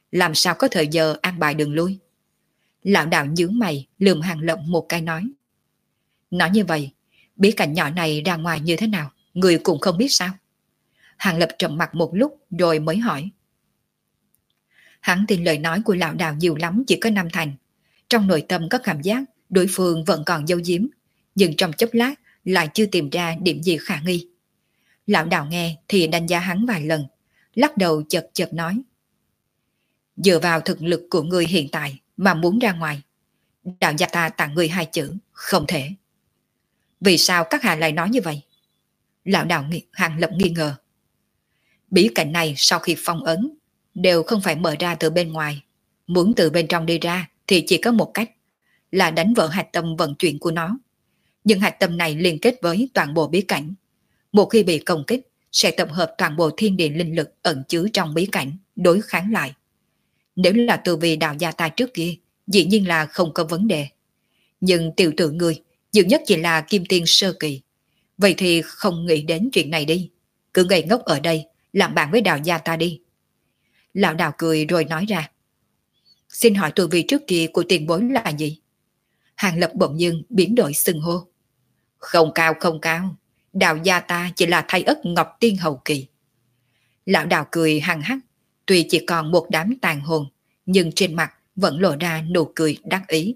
Speaker 1: làm sao có thời giờ an bài đường lui. Lão đạo nhướng mày lườm Hàng Lập một cái nói. Nói như vậy, bí cảnh nhỏ này ra ngoài như thế nào, người cũng không biết sao? Hàng Lập trầm mặt một lúc rồi mới hỏi. Hắn tin lời nói của lão đạo nhiều lắm chỉ có năm thành. Trong nội tâm có cảm giác đối phương vẫn còn giấu giếm, nhưng trong chốc lát lại chưa tìm ra điểm gì khả nghi. Lão đạo nghe thì đánh giá hắn vài lần, lắc đầu chật chật nói. Dựa vào thực lực của người hiện tại mà muốn ra ngoài, đạo gia ta tặng người hai chữ, không thể. Vì sao các hạ lại nói như vậy? Lão đạo Hàng Lập nghi ngờ. Bí cảnh này sau khi phong ấn đều không phải mở ra từ bên ngoài. Muốn từ bên trong đi ra thì chỉ có một cách, là đánh vỡ hạch tâm vận chuyển của nó. Nhưng hạch tâm này liên kết với toàn bộ bí cảnh. Một khi bị công kích, sẽ tập hợp toàn bộ thiên địa linh lực ẩn chứa trong bí cảnh, đối kháng lại. Nếu là từ vì đạo gia ta trước kia, dĩ nhiên là không có vấn đề. Nhưng tiểu tử người, nhiều nhất chỉ là kim tiên sơ kỳ. Vậy thì không nghĩ đến chuyện này đi. Cứ ngây ngốc ở đây, làm bạn với đạo gia ta đi. Lão đạo cười rồi nói ra. Xin hỏi tu vi trước kia của tiền bối là gì? Hàng Lập bỗng dưng biến đổi xưng hô. Không cao không cao, đạo gia ta chỉ là thay ất ngọc tiên hậu kỳ. Lão đạo cười hằng hắc, tuy chỉ còn một đám tàn hồn, nhưng trên mặt vẫn lộ ra nụ cười đắc ý.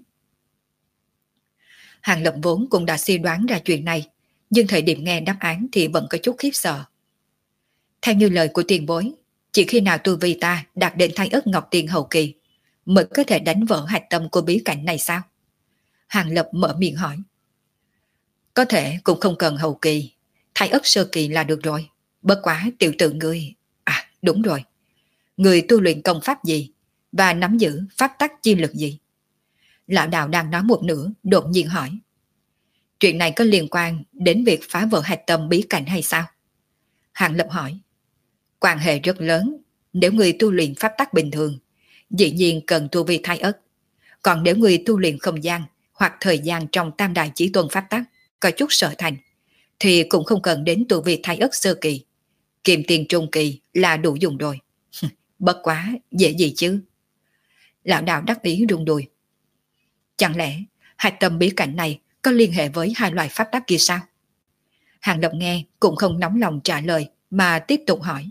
Speaker 1: Hàng Lập vốn cũng đã suy đoán ra chuyện này, nhưng thời điểm nghe đáp án thì vẫn có chút khiếp sợ. Theo như lời của tiền bối, chỉ khi nào tu vi ta đạt đến thay ất ngọc tiên hậu kỳ mới có thể đánh vỡ hạch tâm của bí cảnh này sao? Hàng Lập mở miệng hỏi. Có thể cũng không cần hậu kỳ, thay ất sơ kỳ là được rồi. Bất quá tiểu tử ngươi... À đúng rồi, người tu luyện công pháp gì và nắm giữ pháp tắc chi lực gì? Lão đạo đang nói một nửa đột nhiên hỏi. Chuyện này có liên quan đến việc phá vỡ hạch tâm bí cảnh hay sao? Hàng Lập hỏi. Quan hệ rất lớn. Nếu người tu luyện pháp tắc bình thường, dĩ nhiên cần tu vi thay ất. Còn nếu người tu luyện không gian hoặc thời gian trong tam đại chí tôn pháp tắc có chút sở thành, thì cũng không cần đến tu vi thay ất sơ kỳ. Kiềm tiền trung kỳ là đủ dùng rồi. Bất quá, dễ gì chứ? Lão đạo đắc ý rung đùi. Chẳng lẽ hạch tâm bí cảnh này có liên hệ với hai loại pháp tắc kia sao? Hàng Lập nghe cũng không nóng lòng trả lời mà tiếp tục hỏi.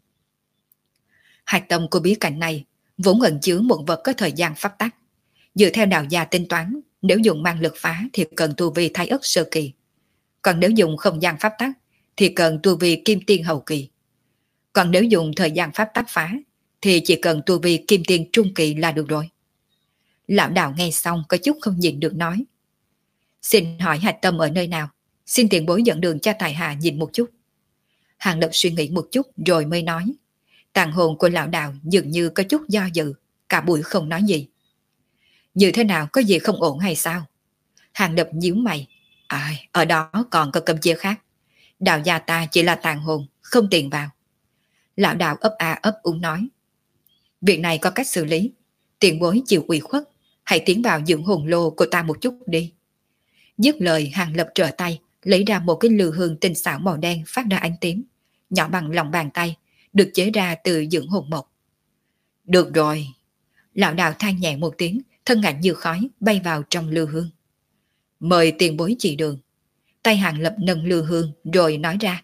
Speaker 1: Hạch tâm của bí cảnh này vốn ẩn chứa một vật có thời gian pháp tắc. Dựa theo đạo gia tính toán, nếu dùng mang lực phá thì cần tu vi thái ất sơ kỳ. Còn nếu dùng không gian pháp tắc thì cần tu vi kim tiên hậu kỳ. Còn nếu dùng thời gian pháp tắc phá thì chỉ cần tu vi kim tiên trung kỳ là được rồi. Lão đạo nghe xong có chút không nhịn được nói. Xin hỏi hạch tâm ở nơi nào? Xin tiền bối dẫn đường cho tài hạ nhìn một chút. Hàng Lập suy nghĩ một chút rồi mới nói. Tàn hồn của lão đạo dường như có chút do dự, cả buổi không nói gì. Như thế nào, có gì không ổn hay sao? Hàng Lập nhíu mày. À, ở đó còn có cấm chế khác. Đạo gia ta chỉ là tàn hồn, không tiền vào. Lão đạo ấp a ấp úng nói. Việc này có cách xử lý. Tiền bối chịu ủy khuất, hãy tiến vào dưỡng hồn lô của ta một chút đi. Dứt lời, Hàng Lập trở tay lấy ra một cái lư hương tinh xảo màu đen phát ra ánh tím, nhỏ bằng lòng bàn tay, được chế ra từ dưỡng hồn mộc. Được rồi. Lão đạo than nhẹ một tiếng, thân ảnh như khói bay vào trong lư hương. Mời tiền bối chỉ đường. Tay Hàng Lập nâng lư hương rồi nói ra.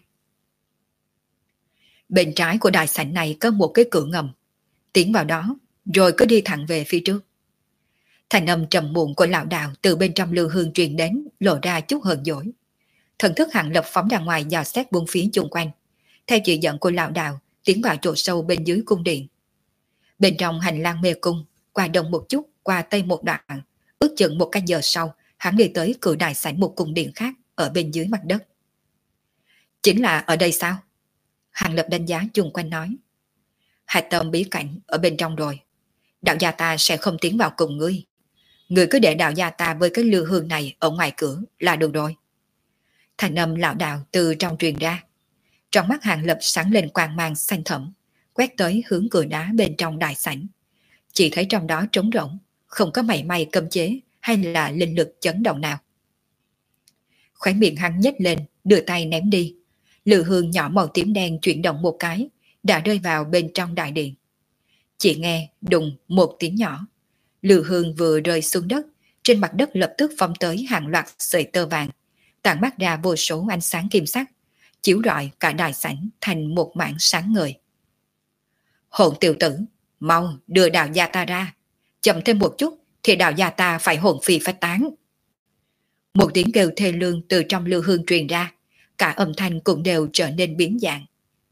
Speaker 1: Bên trái của đại sảnh này có một cái cửa ngầm. Tiến vào đó rồi cứ đi thẳng về phía trước. Thành âm trầm muộn của lão đạo từ bên trong lư hương truyền đến, lộ ra chút hờn dỗi. Thần thức Hàng Lập phóng ra ngoài dò xét bốn phía chung quanh. Theo chỉ dẫn của lão đạo, tiến vào chỗ sâu bên dưới cung điện. Bên trong hành lang mê cung, qua đông một chút, qua tây một đoạn, ước chừng một canh giờ sau, hắn đi tới cửa đại sảnh một cung điện khác ở bên dưới mặt đất. Chính là ở đây sao? Hàng Lập đánh giá chung quanh nói. Hạch tâm bí cảnh ở bên trong rồi. Đạo gia ta sẽ không tiến vào cùng ngươi. Ngươi cứ để đạo gia ta với cái lư hương này ở ngoài cửa là được rồi. Thành âm lão đạo từ trong truyền ra. Trong mắt Hàng Lập sáng lên quang mang xanh thẫm, quét tới hướng cửa đá bên trong đại sảnh. Chỉ thấy trong đó trống rỗng, không có mảy may cấm chế hay là linh lực chấn động nào. Khóe miệng hắn nhếch lên, đưa tay ném đi. Lư hương nhỏ màu tím đen chuyển động một cái, đã rơi vào bên trong đại điện. Chỉ nghe đùng một tiếng nhỏ, lư hương vừa rơi xuống đất, trên mặt đất lập tức phóng tới hàng loạt sợi tơ vàng, tản mát ra vô số ánh sáng kim sắc, chiếu rọi cả đại sảnh thành một mảng sáng ngời. Hồn tiểu tử, mau đưa đạo gia ta ra, chậm thêm một chút thì đạo gia ta phải hồn phi phách tán. Một tiếng kêu thê lương từ trong lư hương truyền ra, cả âm thanh cũng đều trở nên biến dạng.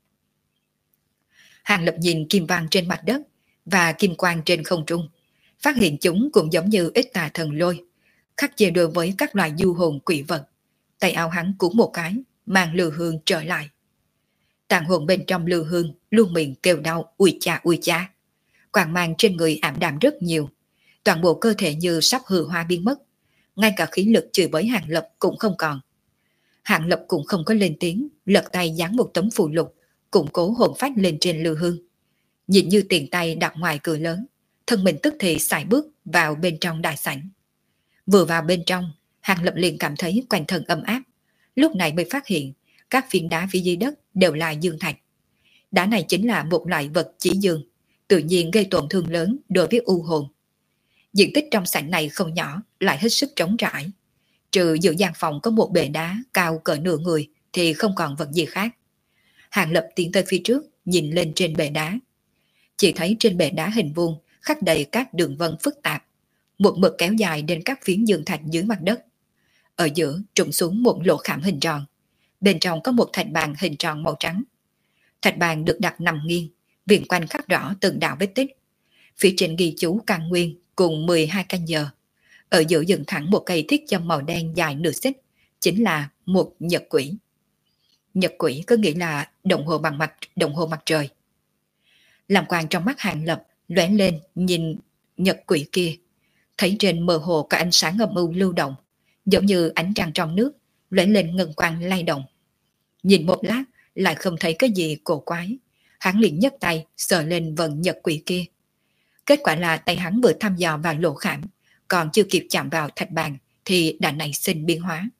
Speaker 1: Hàng Lập nhìn kim văn trên mặt đất và kim quang trên không trung, phát hiện chúng cũng giống như ít tà thần lôi, khắc chế đối với các loài du hồn quỷ vật. Tay áo hắn cũng một cái, mang lư hương trở lại. Tàn hồn bên trong lư hương luôn miệng kêu đau ui cha ui cha. Quang mang trên người ảm đạm rất nhiều, toàn bộ cơ thể như sắp hư hoa biến mất, ngay cả khí lực chửi bới Hàng Lập cũng không còn. Hàng Lập cũng không có lên tiếng, lật tay dán một tấm phù lục, củng cố hồn phách lên trên lư hương. Nhìn như tiền tay đặt ngoài cửa lớn, thân mình tức thì sải bước vào bên trong đại sảnh. Vừa vào bên trong, Hàng Lập liền cảm thấy quanh thân ấm áp, lúc này mới phát hiện các phiến đá phía dưới đất đều là dương thạch. Đá này chính là một loại vật chỉ dương, tự nhiên gây tổn thương lớn đối với u hồn. Diện tích trong sảnh này không nhỏ, lại hết sức trống trải. Trừ giữa gian phòng có một bệ đá cao cỡ nửa người thì không còn vật gì khác. Hàng Lập tiến tới phía trước, nhìn lên trên bệ đá. Chỉ thấy trên bệ đá hình vuông khắc đầy các đường vân phức tạp, một mực kéo dài đến các phiến dương thạch dưới mặt đất. Ở giữa trụng xuống một lỗ khảm hình tròn, bên trong có một thạch bàn hình tròn màu trắng. Thạch bàn được đặt nằm nghiêng, viền quanh khắc rõ từng đạo vết tích. Phía trên ghi chú căn nguyên cùng mười hai canh giờ. Ở giữa dựng thẳng một cây thiết châm màu đen dài nửa xích, chính là một nhật quỷ. Nhật quỷ có nghĩa là đồng hồ bằng mặt, đồng hồ mặt trời. Làm quang trong mắt Hàng Lập lóe lên nhìn nhật quỷ kia, thấy trên mơ hồ có ánh sáng âm u lưu động, giống như ánh trăng trong nước, lóe lên ngân quang lay động. Nhìn một lát lại không thấy cái gì cổ quái, hắn liền nhấc tay sờ lên vần nhật quỷ kia. Kết quả là tay hắn vừa thăm dò vào lỗ khảm, còn chưa kịp chạm vào thạch bàn thì đã nảy sinh biến hóa.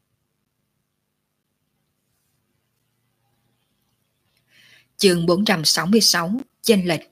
Speaker 1: Chương bốn trăm sáu mươi sáu, chênh lệch.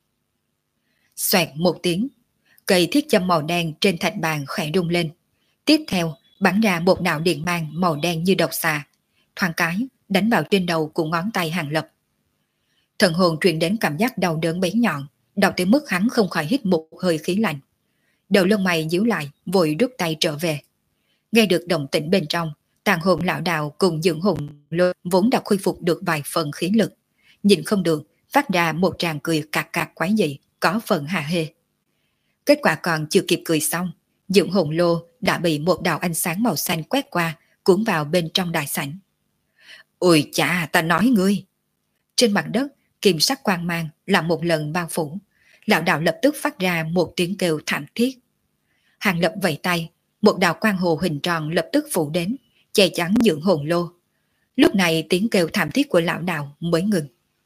Speaker 1: Xoẹt một tiếng, cây thiết châm màu đen trên thạch bàn khẽ rung lên. Tiếp theo bắn ra một đạo điện mang màu đen như độc xà, thoáng cái đánh vào trên đầu của ngón tay Hàng Lập. Thần hồn truyền đến cảm giác đau đớn bén nhọn, đau tới mức hắn không khỏi hít một hơi khí lạnh. Đầu lông mày nhíu lại, vội rút tay trở về. Nghe được động tĩnh bên trong, tàn hồn lão đạo cùng dưỡng hồn lôi vốn đã khôi phục được vài phần khí lực, nhìn không được phát ra một tràng cười cạc cạc quái dị, có phần hà hê. Kết quả còn chưa kịp cười xong, dưỡng hồn lô đã bị một đạo ánh sáng màu xanh quét qua, cuốn vào bên trong đại sảnh. Ôi chà, ta nói ngươi! Trên mặt đất, kim sắc quang mang là một lần bao phủ, lão đạo lập tức phát ra một tiếng kêu thảm thiết. Hàng Lập vẫy tay, một đạo quang hồ hình tròn lập tức phủ đến, che chắn dưỡng hồn lô. Lúc này tiếng kêu thảm thiết của lão đạo mới ngừng.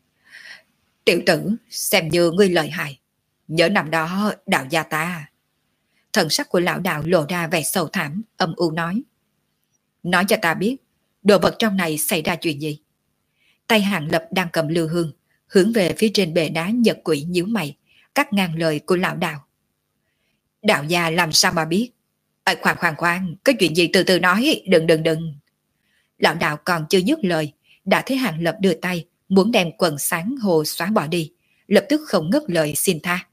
Speaker 1: Tiểu tử, xem như ngươi lợi hại. Nhớ năm đó đạo gia ta. Thần sắc của lão đạo lộ ra vẻ sầu thảm, âm u nói. Nói cho ta biết, đồ vật trong này xảy ra chuyện gì? Tay Hàng Lập đang cầm lư hương, hướng về phía trên bệ đá nhật quỷ nhíu mày, cắt ngang lời của lão đạo. Đạo gia làm sao mà biết? À, khoan khoan khoan, cái chuyện gì từ từ nói, đừng đừng đừng. Lão đạo còn chưa dứt lời, đã thấy Hàng Lập đưa tay, muốn đem quần sáng hồ xóa bỏ đi, lập tức không ngớt lời xin tha.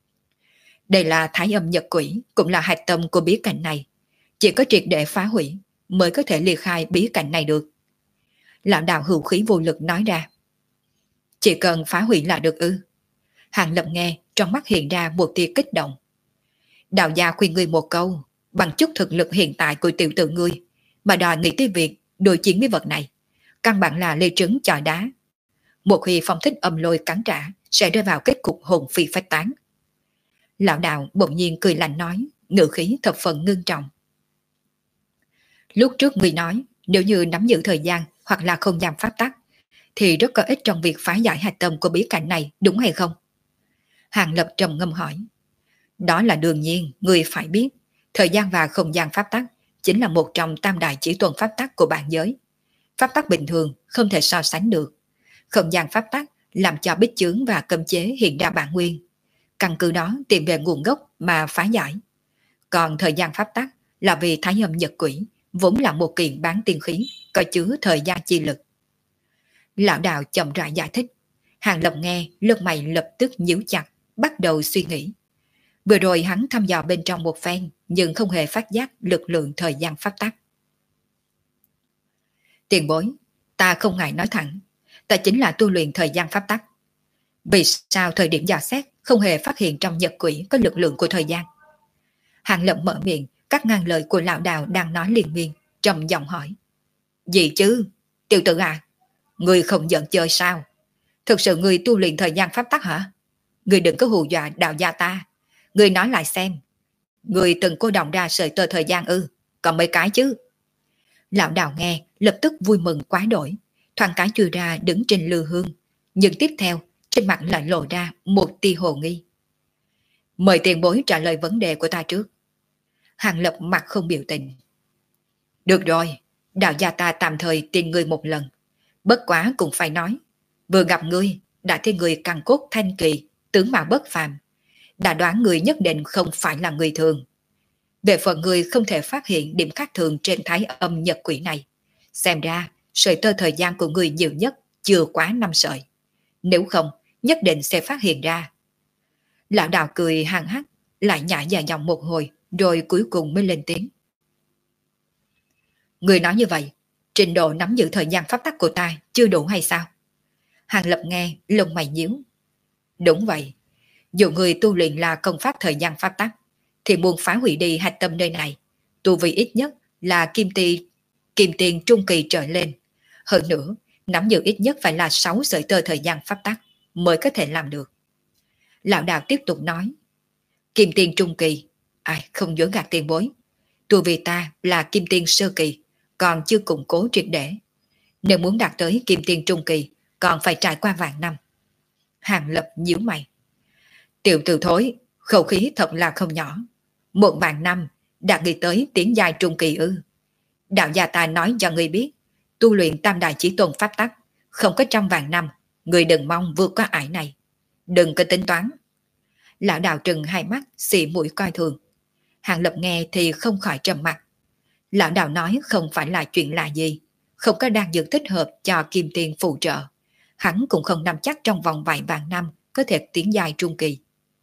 Speaker 1: Đây là thái âm nhật quỷ, cũng là hạch tâm của bí cảnh này. Chỉ có triệt để phá hủy, mới có thể ly khai bí cảnh này được. Lão đạo hữu khí vô lực nói ra. Chỉ cần phá hủy là được ư? Hàng Lập nghe, trong mắt hiện ra một tia kích động. Đạo gia khuyên ngươi một câu, bằng chút thực lực hiện tại của tiểu tử ngươi, mà đòi nghĩ tới việc đối chiến với vật này, căn bản là lê trứng chọi đá. Một khi phong thích âm lôi cắn trả, sẽ rơi vào kết cục hồn phi phách tán. Lão đạo bỗng nhiên cười lạnh nói, ngữ khí thập phần ngưng trọng. Lúc trước ngươi nói, nếu như nắm giữ thời gian hoặc là không gian pháp tắc, thì rất có ích trong việc phá giải hạch tâm của bí cảnh này, đúng hay không? Hàng Lập trầm ngâm hỏi. Đó là đương nhiên, ngươi phải biết, thời gian và không gian pháp tắc chính là một trong tam đại chỉ tuần pháp tắc của bản giới. Pháp tắc bình thường không thể so sánh được. Không gian pháp tắc làm cho bích chướng và cấm chế hiện ra bản nguyên, căn cứ đó tìm về nguồn gốc mà phá giải. Còn thời gian pháp tắc là vì thái âm nhật quỷ vốn là một kiện bán tiên khí, có chứa thời gian chi lực. Lão đạo chậm rãi giải thích. Hàng Lập nghe, lông mày lập tức nhíu chặt, bắt đầu suy nghĩ. Vừa rồi hắn thăm dò bên trong một phen, nhưng không hề phát giác lực lượng thời gian pháp tắc. Tiền bối, ta không ngại nói thẳng, ta chính là tu luyện thời gian pháp tắc. Vì sao thời điểm dò xét không hề phát hiện trong nhật quỷ có lực lượng của thời gian? Hàng Lập mở miệng, cắt ngang lời của lão đạo đang nói liên miên, trầm giọng hỏi. Gì chứ? Tiểu tử à, ngươi không giận chơi sao? Thực sự ngươi tu luyện thời gian pháp tắc hả? Ngươi đừng có hù dọa đạo gia ta. Ngươi nói lại xem. Ngươi từng cô động ra sợi tơ thời gian ư? Còn mấy cái chứ? Lão đạo nghe, lập tức vui mừng quá đổi. Thoáng cái chui ra đứng trên lư hương. Nhưng tiếp theo, trên mặt lại lộ ra một tia hồ nghi. Mời tiền bối trả lời vấn đề của ta trước. Hàng Lập mặt không biểu tình. Được rồi, đạo gia ta tạm thời tin ngươi một lần. Bất quá cũng phải nói. Vừa gặp ngươi, đã thấy người căn cốt thanh kỳ, tướng mạo bất phàm. Đã đoán người nhất định không phải là người thường. Về phần người không thể phát hiện điểm khác thường trên thái âm nhật quỷ này. Xem ra, sợi tơ thời gian của người nhiều nhất chưa quá năm sợi. Nếu không, nhất định sẽ phát hiện ra. Lão đạo cười hăng hắc, lại nhả dài dòng một hồi, rồi cuối cùng mới lên tiếng. Người nói như vậy, trình độ nắm giữ thời gian pháp tắc của ta chưa đủ hay sao? Hàng Lập nghe, lông mày nhíu. Đúng vậy, dù người tu luyện là công pháp thời gian pháp tắc, thì muốn phá hủy đi hạch tâm nơi này, tu vi ít nhất là kim ti, kim tiền trung kỳ trở lên. Hơn nữa, nắm giữ ít nhất phải là sáu sợi tơ thời gian pháp tắc mới có thể làm được. Lão đạo tiếp tục nói. Kim tiền trung kỳ, ai không dối gạt tiền bối. Tu vi ta là kim tiền sơ kỳ, còn chưa củng cố triệt để. Nếu muốn đạt tới kim tiền trung kỳ, còn phải trải qua vạn năm. Hàng Lập nhíu mày. Tiểu tử thối, khẩu khí thật là không nhỏ. Một vạn năm, đã nghĩ tới tiến giai trung kỳ ư. Đạo gia ta nói cho người biết, tu luyện tam đại chí tôn pháp tắc, không có trong vạn năm, người đừng mong vượt qua ải này. Đừng có tính toán. Lão đạo trừng hai mắt, xì mũi coi thường. Hàng Lập nghe thì không khỏi trầm mặt. Lão đạo nói không phải là chuyện lạ gì, không có đang dược thích hợp cho kim tiền phụ trợ. Hắn cũng không nắm chắc trong vòng vài vạn năm có thể tiến giai trung kỳ.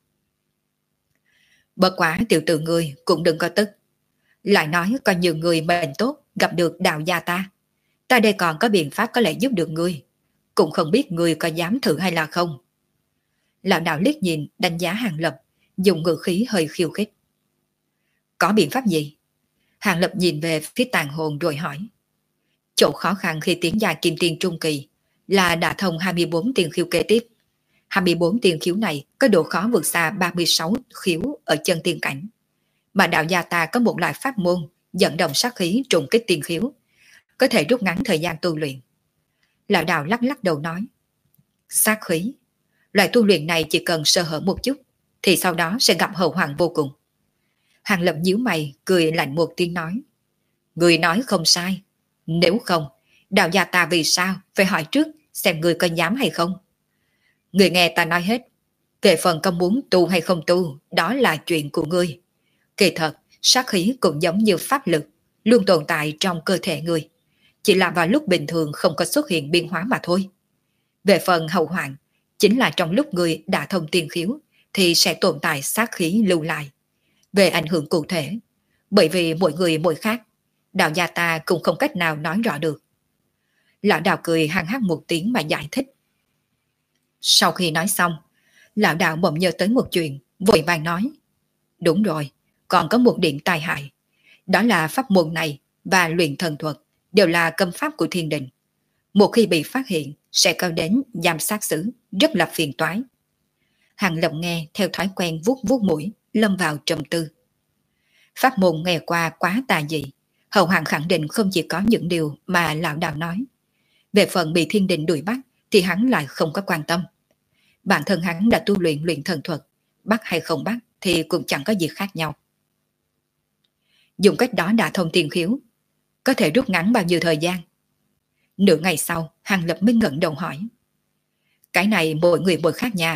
Speaker 1: Bất quá tiểu tử ngươi cũng đừng có tức. Lại nói có nhiều người mệnh tốt gặp được đạo gia ta. Ta đây còn có biện pháp có lẽ giúp được ngươi. Cũng không biết ngươi có dám thử hay là không. Lão đạo liếc nhìn đánh giá Hàng Lập, dùng ngữ khí hơi khiêu khích. Có biện pháp gì? Hàng Lập nhìn về phía tàn hồn rồi hỏi. Chỗ khó khăn khi tiến giai kim tiền trung kỳ là đã thông hai mươi bốn tiền khiếu kế tiếp. hai mươi bốn tiền khiếu này có độ khó vượt xa ba mươi sáu khiếu ở chân tiên cảnh. Mà đạo gia ta có một loại pháp môn dẫn động sát khí trùng kích tiền khiếu, có thể rút ngắn thời gian tu luyện. Lão đạo lắc lắc đầu nói. Sát khí, loại tu luyện này chỉ cần sơ hở một chút, thì sau đó sẽ gặp hậu hoạn vô cùng. Hàng Lập nhíu mày, cười lạnh một tiếng nói. Người nói không sai. Nếu không, đạo gia ta vì sao phải hỏi trước xem người có dám hay không. Người nghe ta nói hết. Về phần có muốn tu hay không tu, đó là chuyện của ngươi. Kỳ thật, sát khí cũng giống như pháp lực, luôn tồn tại trong cơ thể ngươi. Chỉ là vào lúc bình thường không có xuất hiện biến hóa mà thôi. Về phần hậu hoạn, chính là trong lúc ngươi đã thông tiên khiếu, thì sẽ tồn tại sát khí lưu lại. Về ảnh hưởng cụ thể, bởi vì mỗi người mỗi khác, đạo gia ta cũng không cách nào nói rõ được. Lão đạo cười hăng hắc một tiếng mà giải thích. Sau khi nói xong, lão đạo bỗng nhớ tới một chuyện, vội vàng nói. Đúng rồi, còn có một điểm tai hại. Đó là pháp môn này và luyện thần thuật đều là cấm pháp của thiên đình. Một khi bị phát hiện, sẽ cao đến giam sát xử, rất là phiền toái. Hàng Lập nghe theo thói quen vuốt vuốt mũi, lâm vào trầm tư. Pháp môn nghe qua quá tà dị, hậu hoàng khẳng định không chỉ có những điều mà lão đạo nói. Về phần bị thiên đình đuổi bắt thì hắn lại không có quan tâm. Bản thân hắn đã tu luyện luyện thần thuật, bắt hay không bắt thì cũng chẳng có gì khác nhau. Dùng cách đó đã thông tiền khiếu, có thể rút ngắn bao nhiêu thời gian? Nửa ngày sau, Hàng Lập mới ngẩng đầu hỏi. Cái này mỗi người mỗi khác nha.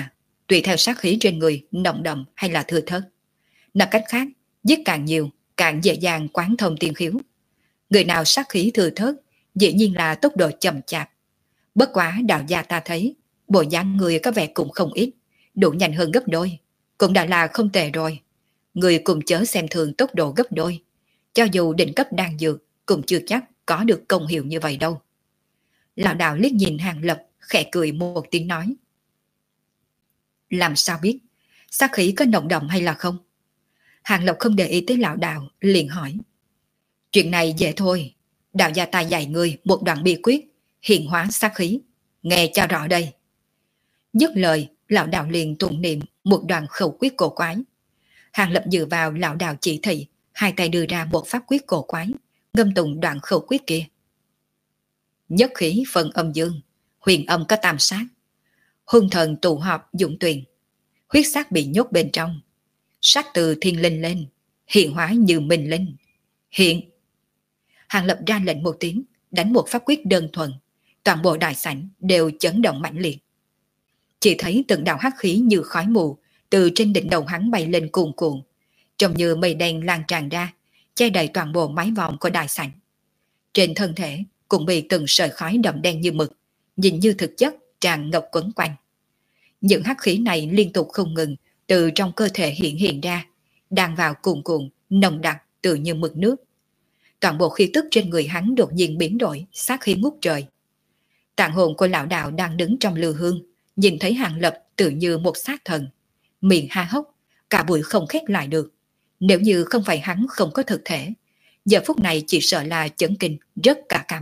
Speaker 1: tùy theo sát khí trên người nồng đậm hay là thừa thớt. Nói cách khác, giết càng nhiều, càng dễ dàng quán thông tiên khiếu. Người nào sát khí thừa thớt, dĩ nhiên là tốc độ chậm chạp. Bất quá đạo gia ta thấy, bộ dáng người có vẻ cũng không ít, đủ nhanh hơn gấp đôi, cũng đã là không tệ rồi. Người cùng chớ xem thường tốc độ gấp đôi, cho dù đỉnh cấp đan dược cũng chưa chắc có được công hiệu như vậy đâu. Lão đạo liếc nhìn Hàng Lập, khẽ cười một tiếng nói. Làm sao biết, sát khí có nồng đậm hay là không? Hàng Lập không để ý tới lão đạo, liền hỏi. Chuyện này dễ thôi, đạo gia ta dạy người một đoạn bí quyết, hiện hóa sát khí. Nghe cho rõ đây. Dứt lời, lão đạo liền tụng niệm một đoạn khẩu quyết cổ quái. Hàng Lập dựa vào lão đạo chỉ thị, hai tay đưa ra một pháp quyết cổ quái, ngâm tụng đoạn khẩu quyết kia. Nhất khí phân âm dương, huyền âm có tam sát. Hung thần tụ họp dụng tuyền, huyết sát bị nhốt bên trong. Sát từ thiên linh lên, hiện hóa như minh linh. Hiện. Hàng Lập ra lệnh một tiếng, đánh một pháp quyết đơn thuần. Toàn bộ đại sảnh đều chấn động mãnh liệt. Chỉ thấy từng đạo hắc khí như khói mù từ trên đỉnh đầu hắn bay lên cuồn cuộn, trông như mây đen lan tràn ra, che đầy toàn bộ mái vòm của đại sảnh. Trên thân thể cũng bị từng sợi khói đậm đen như mực, nhìn như thực chất tràn ngập quấn quanh. Những hắc khí này liên tục không ngừng từ trong cơ thể hiện hiện ra, đang vào cuồn cuộn, nồng đặc tự như mực nước. Toàn bộ khí tức trên người hắn đột nhiên biến đổi, sát khí ngút trời. Tạng hồn của lão đạo đang đứng trong lư hương, nhìn thấy Hàng Lập tự như một sát thần, miệng há hốc, cả bụi không khép lại được. Nếu như không phải hắn không có thực thể, giờ phút này chỉ sợ là chấn kinh rất cả cằm.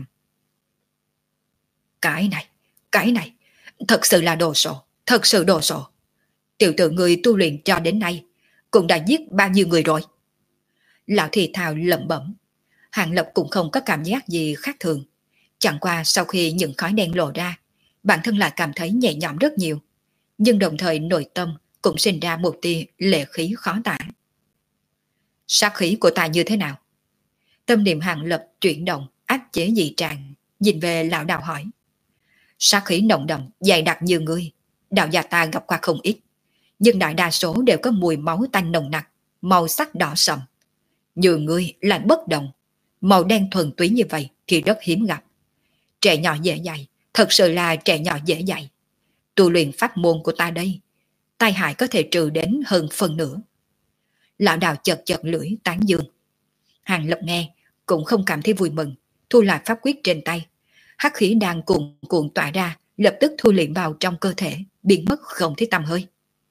Speaker 1: Cái này, cái này, thật sự là đồ sộ, thật sự đồ sộ. Tiểu tử người tu luyện cho đến nay, cũng đã giết bao nhiêu người rồi. Lão thì thào lẩm bẩm. Hàng Lập cũng không có cảm giác gì khác thường. Chẳng qua sau khi những khói đen lộ ra, bản thân lại cảm thấy nhẹ nhõm rất nhiều. Nhưng đồng thời nội tâm cũng sinh ra một tia lệ khí khó tả. Sát khí của ta như thế nào? Tâm niệm Hàng Lập chuyển động, áp chế dị trạng, nhìn về lão đạo hỏi. Sát khí nồng đậm, dày đặc như ngươi, đạo gia ta gặp qua không ít, nhưng đại đa số đều có mùi máu tanh nồng nặc, màu sắc đỏ sậm. Như ngươi lại bất đồng, màu đen thuần túy như vậy thì rất hiếm gặp. Trẻ nhỏ dễ dạy, thật sự là trẻ nhỏ dễ dạy. Tu luyện pháp môn của ta đây, tai hại có thể trừ đến hơn phần nửa. Lão đạo chật chật lưỡi tán dương. Hàng Lập nghe cũng không cảm thấy vui mừng, thu lại pháp quyết trên tay. Hắc khí đang cuồn cuộn tỏa ra, lập tức thu liệm vào trong cơ thể, biến mất không thấy tăm hơi.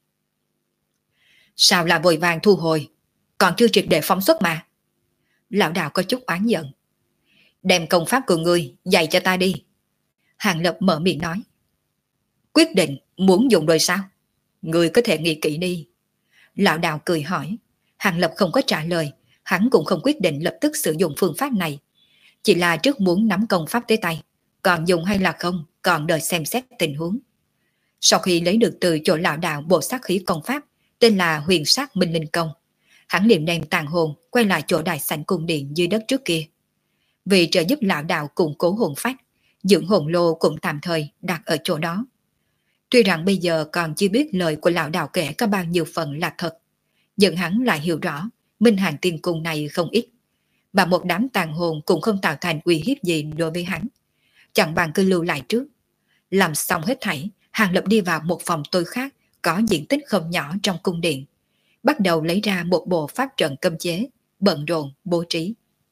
Speaker 1: Sao là vội vàng thu hồi, còn chưa triệt để phóng xuất mà? Lão đạo có chút oán giận. Đem công pháp của ngươi dạy cho ta đi. Hàng Lập mở miệng nói. Quyết định muốn dùng rồi sao? Ngươi có thể nghĩ kỹ đi. Lão đạo cười hỏi. Hàng Lập không có trả lời, hắn cũng không quyết định lập tức sử dụng phương pháp này. Chỉ là trước muốn nắm công pháp tới tay, còn dùng hay là không, còn đợi xem xét tình huống. Sau khi lấy được từ chỗ lão đạo bộ sát khí công pháp, tên là Huyền Sát Minh Linh Công, hắn liền đem tàn hồn quay lại chỗ đại sảnh cung điện dưới đất trước kia. Vì trợ giúp lão đạo củng cố hồn phách, dưỡng hồn lô cũng tạm thời đặt ở chỗ đó. Tuy rằng bây giờ còn chưa biết lời của lão đạo kể có bao nhiêu phần là thật, nhưng hắn lại hiểu rõ Minh Hàng Tiên Cung này không ít, và một đám tàn hồn cũng không tạo thành uy hiếp gì đối với hắn. Chẳng bằng cứ lưu lại trước. Làm xong hết thảy, Hàng Lập đi vào một phòng tối khác có diện tích không nhỏ trong cung điện, bắt đầu lấy ra một bộ pháp trận cấm chế, bận rộn bố trí.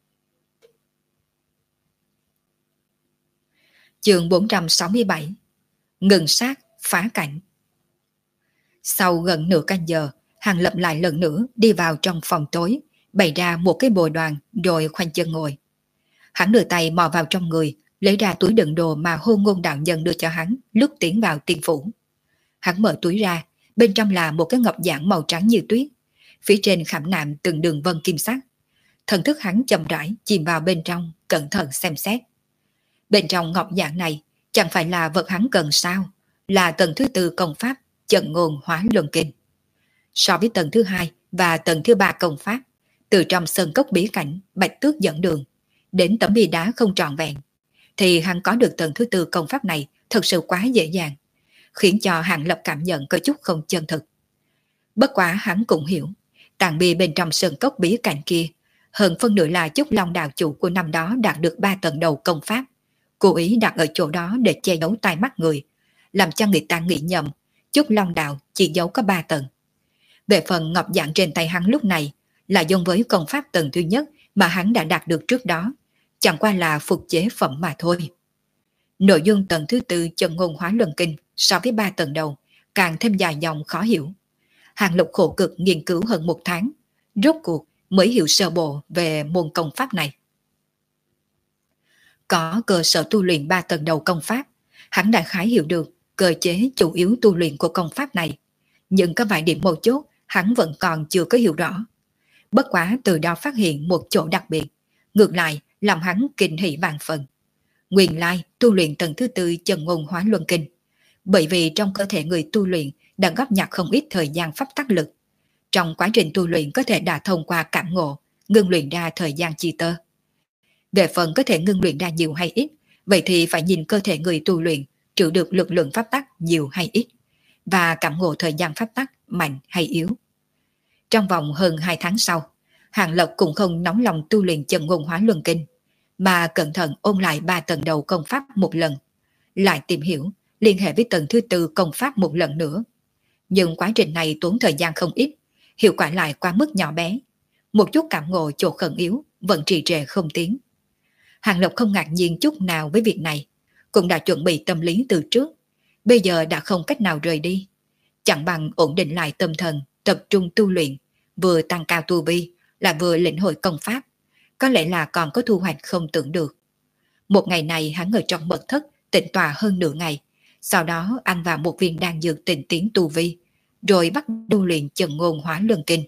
Speaker 1: Chương bốn trăm sáu mươi bảy. Ngừng sát, phá cảnh. Sau gần nửa canh giờ, Hàng Lập lại lần nữa đi vào trong phòng tối, bày ra một cái bồ đoàn rồi khoanh chân ngồi. Hắn đưa tay mò vào trong người, lấy ra túi đựng đồ mà Hôn Ngôn đạo nhân đưa cho hắn lúc tiến vào tiên phủ. Hắn mở túi ra, bên trong là một cái ngọc giản màu trắng như tuyết, phía trên khảm nạm từng đường vân kim sắc. Thần thức hắn chậm rãi chìm vào bên trong, cẩn thận xem xét. Bên trong ngọc giản này chẳng phải là vật hắn cần sao, là tầng thứ tư công pháp Chân Ngôn Hóa Luân Kinh. So với tầng thứ hai và tầng thứ ba công pháp, từ trong sơn cốc bí cảnh Bạch Tước dẫn đường đến tấm bia đá không trọn vẹn, thì hắn có được tầng thứ tư công pháp này thật sự quá dễ dàng. khiến cho Hàng Lập cảm nhận có chút không chân thực. Bất quá hắn cũng hiểu, tàn bia bên trong sơn cốc bí cảnh kia, hơn phân nửa là Chúc Long đạo chủ của năm đó đạt được ba tầng đầu công pháp, cố ý đặt ở chỗ đó để che giấu tai mắt người, làm cho người ta nghĩ nhầm Chúc Long đạo chỉ giấu có ba tầng. Về phần ngọc dạng trên tay hắn lúc này là giống với công pháp tầng thứ nhất mà hắn đã đạt được trước đó, chẳng qua là phục chế phẩm mà thôi. Nội dung tầng thứ tư chân ngôn hóa luân kinh so với ba tầng đầu càng thêm dài dòng khó hiểu. Hàng Lục khổ cực nghiên cứu hơn một tháng, rốt cuộc mới hiểu sơ bộ về môn công pháp này. Có cơ sở tu luyện ba tầng đầu công pháp, hắn đã khái hiểu được cơ chế chủ yếu tu luyện của công pháp này, nhưng có vài điểm mấu chốt hắn vẫn còn chưa có hiểu rõ. Bất quá từ đó phát hiện một chỗ đặc biệt, ngược lại làm hắn kinh hỉ vạn phần. Nguyên lai tu luyện tầng thứ tư chân ngôn hóa luân kinh, bởi vì trong cơ thể người tu luyện đã góp nhặt không ít thời gian pháp tắc lực. Trong quá trình tu luyện có thể đã thông qua cảm ngộ, ngưng luyện ra thời gian chi tơ. Về phần có thể ngưng luyện ra nhiều hay ít, vậy thì phải nhìn cơ thể người tu luyện trữ được lực lượng pháp tắc nhiều hay ít, và cảm ngộ thời gian pháp tắc mạnh hay yếu. Trong vòng hơn hai tháng sau, Hàng Lập cũng không nóng lòng tu luyện chân ngôn hóa luân kinh, mà cẩn thận ôn lại ba tầng đầu công pháp một lần, lại tìm hiểu, liên hệ với tầng thứ tư công pháp một lần nữa. Nhưng quá trình này tốn thời gian không ít, hiệu quả lại quá mức nhỏ bé. Một chút cảm ngộ chỗ khẩn yếu vẫn trì trệ không tiến. Hàng Lập không ngạc nhiên chút nào với việc này, cũng đã chuẩn bị tâm lý từ trước, bây giờ đã không cách nào rời đi. Chẳng bằng ổn định lại tâm thần, tập trung tu luyện, vừa tăng cao tu vi, là vừa lĩnh hội công pháp, có lẽ là còn có thu hoạch không tưởng được. Một ngày này hắn ở trong mật thất tĩnh tọa hơn nửa ngày, sau đó ăn vào một viên đan dược tịnh tiến tu vi, rồi bắt đầu luyện chân ngôn hóa luân kinh.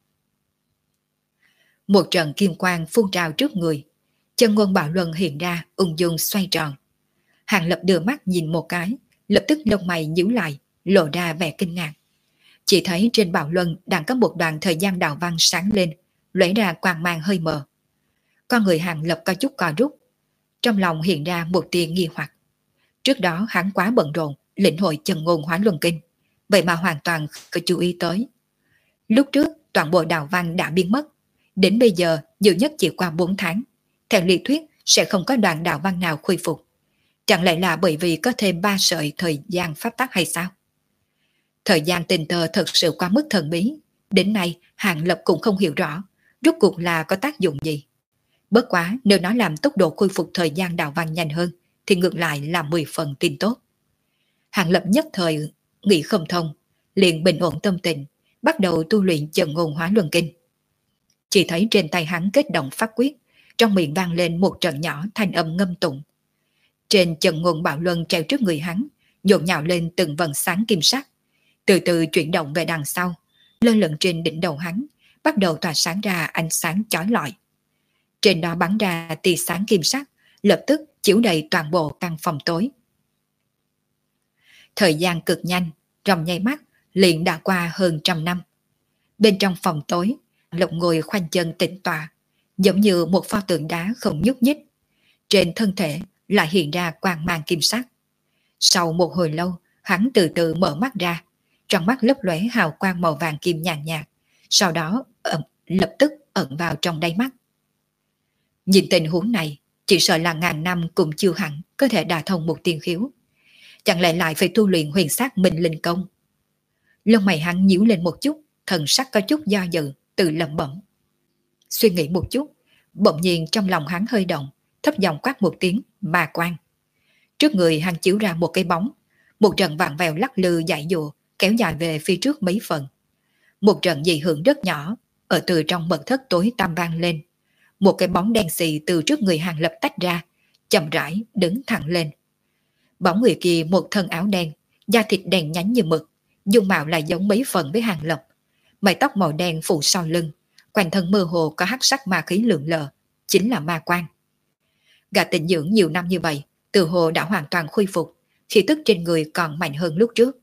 Speaker 1: Một trận kim quang phun trào trước người, chân ngôn bảo luân hiện ra ung dung xoay tròn. Hàng Lập đưa mắt nhìn một cái, lập tức lông mày nhíu lại, lộ ra vẻ kinh ngạc. Chỉ thấy trên bảo luân đang có một đoạn thời gian đạo văn sáng lên, lóe ra quang mang hơi mờ. Con người Hàng Lập có chút co rút, trong lòng hiện ra một tia nghi hoặc. Trước đó hắn quá bận rộn lĩnh hội chân ngôn hóa luân kinh, vậy mà hoàn toàn không chú ý tới. Lúc trước toàn bộ đạo văn đã biến mất, đến bây giờ nhiều nhất chỉ qua bốn tháng, theo lý thuyết sẽ không có đoạn đạo văn nào khôi phục. Chẳng lẽ là bởi vì có thêm ba sợi thời gian pháp tắc hay sao? Thời gian tình tờ thật sự quá mức thần bí, đến nay Hàng Lập cũng không hiểu rõ rốt cuộc là có tác dụng gì. Bất quá nếu nó làm tốc độ khôi phục thời gian đạo văn nhanh hơn thì ngược lại là mười phần tin tốt. Hàng Lập nhất thời nghĩ không thông, liền bình ổn tâm tình, bắt đầu tu luyện chân ngôn hóa luân kinh. Chỉ thấy trên tay hắn kết động pháp quyết, trong miệng vang lên một trận nhỏ thanh âm ngâm tụng. Trên chân ngôn bảo luân treo trước người hắn, nhộn nhạo lên từng vầng sáng kim sắc, từ từ chuyển động về đằng sau, lơ lửng trên đỉnh đầu hắn, bắt đầu tỏa sáng ra ánh sáng chói lọi. Trên đó bắn ra tia sáng kim sắc, lập tức chiếu đầy toàn bộ căn phòng tối. Thời gian cực nhanh, trong nháy mắt liền đã qua hơn trăm năm. Bên trong phòng tối, Lộc ngồi khoanh chân tĩnh tọa, giống như một pho tượng đá không nhúc nhích. Trên thân thể lại hiện ra quang mang kim sắc. Sau một hồi lâu, hắn từ từ mở mắt ra, trong mắt lấp lóe hào quang màu vàng kim nhàn nhạt, nhạt, sau đó ẩn, lập tức ẩn vào trong đáy mắt. Nhìn tình huống này, chỉ sợ là ngàn năm cũng chưa hẳn có thể đả thông một tiên khiếu. Chẳng lẽ lại phải tu luyện huyền sát minh linh công? Lông mày hắn nhíu lên một chút, thần sắc có chút do dự, tự lẩm bẩm. Suy nghĩ một chút, bỗng nhiên trong lòng hắn hơi động, thấp giọng quát một tiếng ma quan. Trước người hắn chiếu ra một cái bóng, một trận vặn vẹo lắc lư dại dụa kéo dài về phía trước mấy phần. Một trận dị hưởng rất nhỏ ở từ trong mật thất tối tăm vang lên. Một cái bóng đen xì từ trước người Hàng Lập tách ra, chậm rãi đứng thẳng lên. Bóng người kia một thân áo đen, da thịt đen nhánh như mực, dung mạo lại giống mấy phần với Hàng Lập. Mái tóc màu đen phủ sau lưng, quanh thân mơ hồ có hắc sắc ma khí lượn lờ, chính là ma quan. Gã tịnh dưỡng nhiều năm như vậy, từ hồ đã hoàn toàn khôi phục, khí tức trên người còn mạnh hơn lúc trước.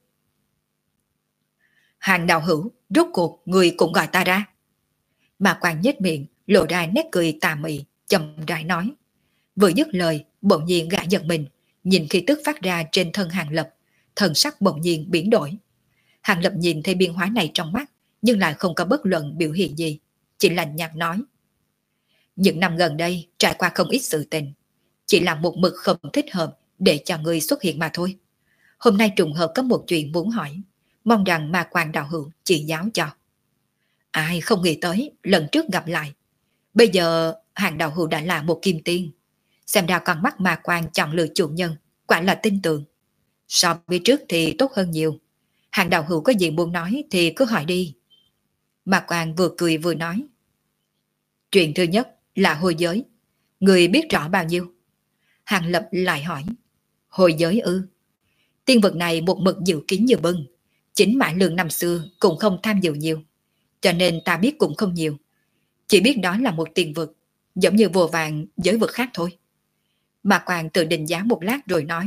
Speaker 1: Hàng đạo hữu, rốt cuộc người cũng gọi ta ra. Ma quan nhếch miệng, lộ ra nét cười tà mị, chậm rãi nói. Vừa dứt lời, bỗng nhiên gã giật mình, nhìn khí tức phát ra trên thân Hàng Lập, thần sắc bỗng nhiên biến đổi. Hàng Lập nhìn thấy biến hóa này trong mắt, nhưng lại không có bất luận biểu hiện gì, chỉ lạnh nhạt nói. Những năm gần đây trải qua không ít sự tình, chỉ là một mực không thích hợp để cho người xuất hiện mà thôi. Hôm nay trùng hợp có một chuyện muốn hỏi, mong rằng Ma Quan đạo hữu chỉ giáo cho. Ai không nghĩ tới lần trước gặp lại, bây giờ Hàng đạo hữu đã là một kim tiên. Xem ra con mắt Ma Quan chọn lựa chủ nhân, quả là tin tưởng. So với trước thì tốt hơn nhiều. Hàng đạo hữu có gì muốn nói thì cứ hỏi đi. Ma Quan vừa cười vừa nói. Chuyện thứ nhất là hồi giới. Người biết rõ bao nhiêu? Hàng Lập lại hỏi. Hồi giới ư? Tiên vực này một mực dự kín như bưng. Chính Mã Lương năm xưa cũng không tham dự nhiều, cho nên ta biết cũng không nhiều. Chỉ biết đó là một tiên vực, giống như vô vàng giới vực khác thôi. Ma Quan tự định giá một lát rồi nói.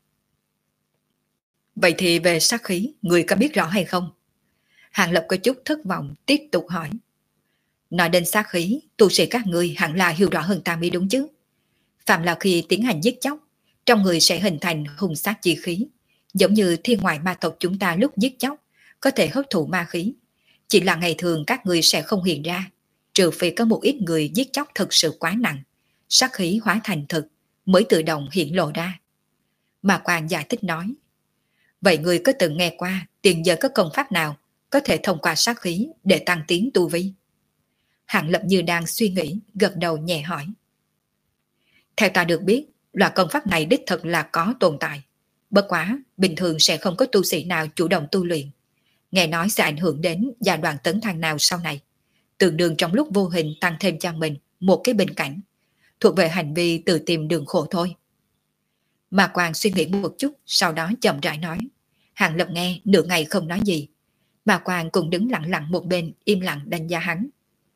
Speaker 1: Vậy thì về sát khí, người có biết rõ hay không? Hàng Lập có chút thất vọng, tiếp tục hỏi. Nói đến sát khí, tu sĩ các ngươi hẳn là hiểu rõ hơn ta mới đúng chứ. Phạm là khi tiến hành giết chóc, trong người sẽ hình thành hung sát chi khí, giống như thiên ngoại ma tộc chúng ta lúc giết chóc, có thể hấp thụ ma khí. Chỉ là ngày thường các người sẽ không hiện ra, trừ phi có một ít người giết chóc thực sự quá nặng, sát khí hóa thành thực, mới tự động hiện lộ ra. Ma Quan giải thích nói. Vậy người có từng nghe qua tiền giờ có công pháp nào có thể thông qua sát khí để tăng tiến tu vi? Hàng Lập như đang suy nghĩ, gật đầu nhẹ hỏi. Theo ta được biết, loại công pháp này đích thực là có tồn tại. Bất quá, bình thường sẽ không có tu sĩ nào chủ động tu luyện. Nghe nói sẽ ảnh hưởng đến giai đoạn tấn thăng nào sau này. Tương đương trong lúc vô hình tăng thêm cho mình một cái bình cảnh. Thuộc về hành vi tự tìm đường khổ thôi. Ma Quan suy nghĩ một chút, sau đó chậm rãi nói. Hàng Lập nghe nửa ngày không nói gì. Ma Quan cũng đứng lặng lặng một bên, im lặng đánh giá hắn.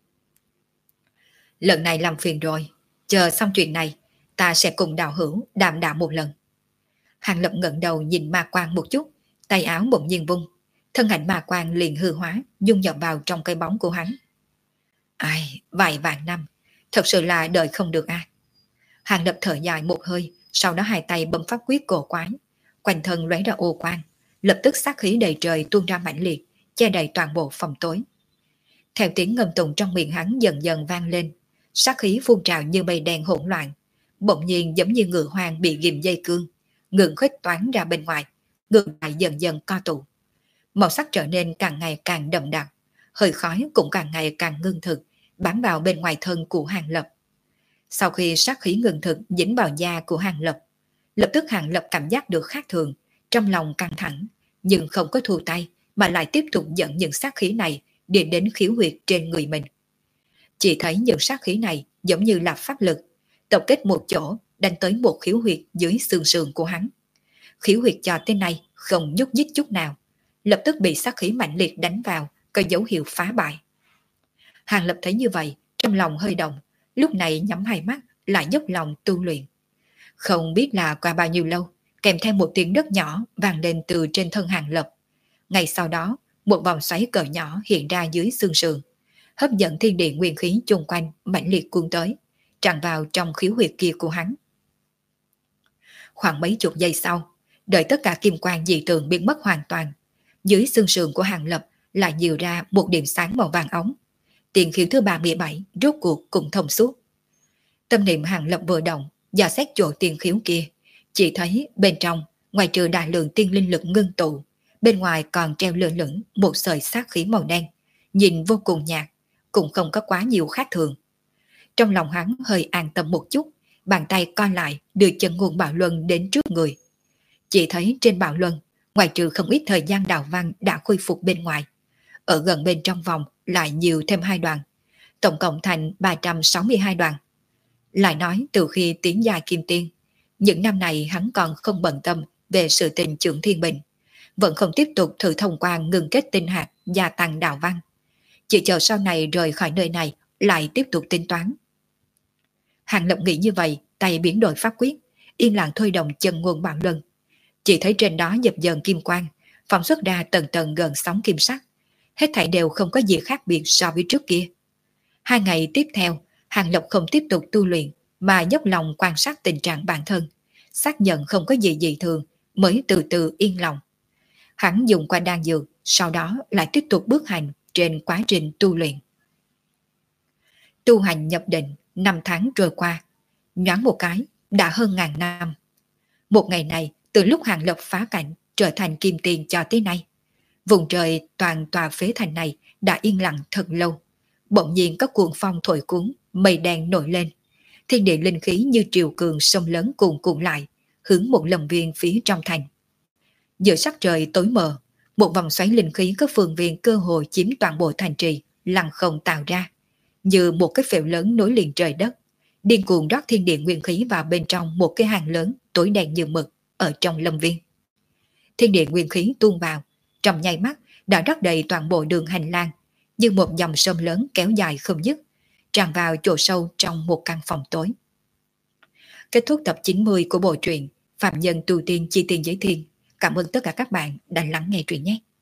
Speaker 1: Lần này làm phiền rồi, chờ xong chuyện này, ta sẽ cùng đạo hữu đàm đạo một lần. Hàng Lập ngẩng đầu nhìn Ma Quan một chút, tay áo bỗng nhiên vung, thân ảnh Ma Quan liền hư hóa, dung nhập vào trong cái bóng của hắn. Ai, vài vạn năm, thật sự là đợi không được à. Hàng Lập thở dài một hơi, sau đó hai tay bấm pháp quyết cổ quái, quanh thân lóe ra ô quang, lập tức sát khí đầy trời tuôn ra mãnh liệt, che đầy toàn bộ phòng tối. Theo tiếng ngâm tụng trong miệng hắn dần dần vang lên, sát khí phun trào như mây đen hỗn loạn, bỗng nhiên giống như ngựa hoang bị ghim dây cương, ngừng khuếch toán ra bên ngoài, ngược lại dần dần co tụ. Màu sắc trở nên càng ngày càng đậm đặc, hơi khói cũng càng ngày càng ngưng thực, bám vào bên ngoài thân của Hàng Lập. Sau khi sát khí ngừng thực dính vào da của Hàng Lập, lập tức Hàng Lập cảm giác được khác thường, trong lòng căng thẳng, nhưng không có thu tay mà lại tiếp tục dẫn những sát khí này điện đến khiếu huyệt trên người mình. Chỉ thấy những sát khí này giống như là pháp lực, tập kết một chỗ đánh tới một khiếu huyệt dưới xương sườn của hắn. Khiếu huyệt cho tên này không nhúc nhích chút nào, lập tức bị sát khí mạnh liệt đánh vào, có dấu hiệu phá bại. Hàng Lập thấy như vậy, trong lòng hơi động, lúc này nhắm hai mắt, lại dốc lòng tu luyện. Không biết là qua bao nhiêu lâu, kèm theo một tiếng rất nhỏ vang lên từ trên thân Hàng Lập. Ngay sau đó, một vòng xoáy cỡ nhỏ hiện ra dưới xương sườn, hấp dẫn thiên địa nguyên khí chung quanh mạnh liệt cuốn tới, tràn vào trong khiếu huyệt kia của hắn. Khoảng mấy chục giây sau, đợi tất cả kim quang dị tượng biến mất hoàn toàn, dưới xương sườn của Hàng Lập lại nhiều ra một điểm sáng màu vàng ống. Tiền khiếu thứ ba mươi bảy rốt cuộc cũng thông suốt. Tâm niệm Hàng Lập vừa động, dò xét chỗ tiền khiếu kia, chỉ thấy bên trong, ngoài trừ đại lượng tiên linh lực ngưng tụ, bên ngoài còn treo lơ lửng một sợi sát khí màu đen, nhìn vô cùng nhạt, cũng không có quá nhiều khác thường. Trong lòng hắn hơi an tâm một chút, bàn tay co lại đưa chân nguồn Bảo Luân đến trước người. Chỉ thấy trên Bảo Luân, ngoài trừ không ít thời gian đào văn đã khôi phục bên ngoài, ở gần bên trong vòng lại nhiều thêm hai đoàn, tổng cộng thành ba trăm sáu mươi hai đoàn. Lại nói từ khi tiến giai kim tiên, những năm này hắn còn không bận tâm về sự tình trưởng thiên bình, vẫn không tiếp tục thử thông qua ngừng kết tinh hạt gia tăng đạo văn. Chỉ chờ sau này rời khỏi nơi này lại tiếp tục tính toán. Hàng Lập nghĩ như vậy, tay biến đổi pháp quyết, yên lặng thôi động chân nguồn Bảo Luân. Chỉ thấy trên đó dập dờn kim quang, phóng xuất ra tầng tầng gần sóng kim sắc, hết thảy đều không có gì khác biệt so với trước kia. Hai ngày tiếp theo, Hàng Lập không tiếp tục tu luyện, mà dốc lòng quan sát tình trạng bản thân, xác nhận không có gì dị thường, mới từ từ yên lòng. Hắn dùng qua đan dược, sau đó lại tiếp tục bước hành trên quá trình tu luyện. Tu hành nhập định, năm tháng trôi qua, nhoáng một cái, đã hơn ngàn năm. Một ngày này, từ lúc Hàng Lập phá cảnh trở thành kim tiền cho tới nay, vùng trời toàn tòa phế thành này đã yên lặng thật lâu. Bỗng nhiên có cuồng phong thổi cuốn, mây đen nổi lên. Thiên địa linh khí như triều cường sông lớn cuồn cuộn lại, hướng một lâm viên phía trong thành. Giữa sắc trời tối mờ, một vòng xoáy linh khí có phương viên cơ hồ chiếm toàn bộ thành trì, lặng không tạo ra, như một cái phễu lớn nối liền trời đất, điên cuồng rót thiên địa nguyên khí vào bên trong một cái hang lớn tối đen như mực ở trong lâm viên. Thiên địa nguyên khí tuôn vào, trong nháy mắt đã rót đầy toàn bộ đường hành lang, như một dòng sông lớn kéo dài không dứt, tràn vào chỗ sâu trong một căn phòng tối. Kết thúc tập chín mươi của bộ truyện Phạm Nhân Tu Tiên Chi Tiên Giới Thiên. Cảm ơn tất cả các bạn đã lắng nghe truyện nhé.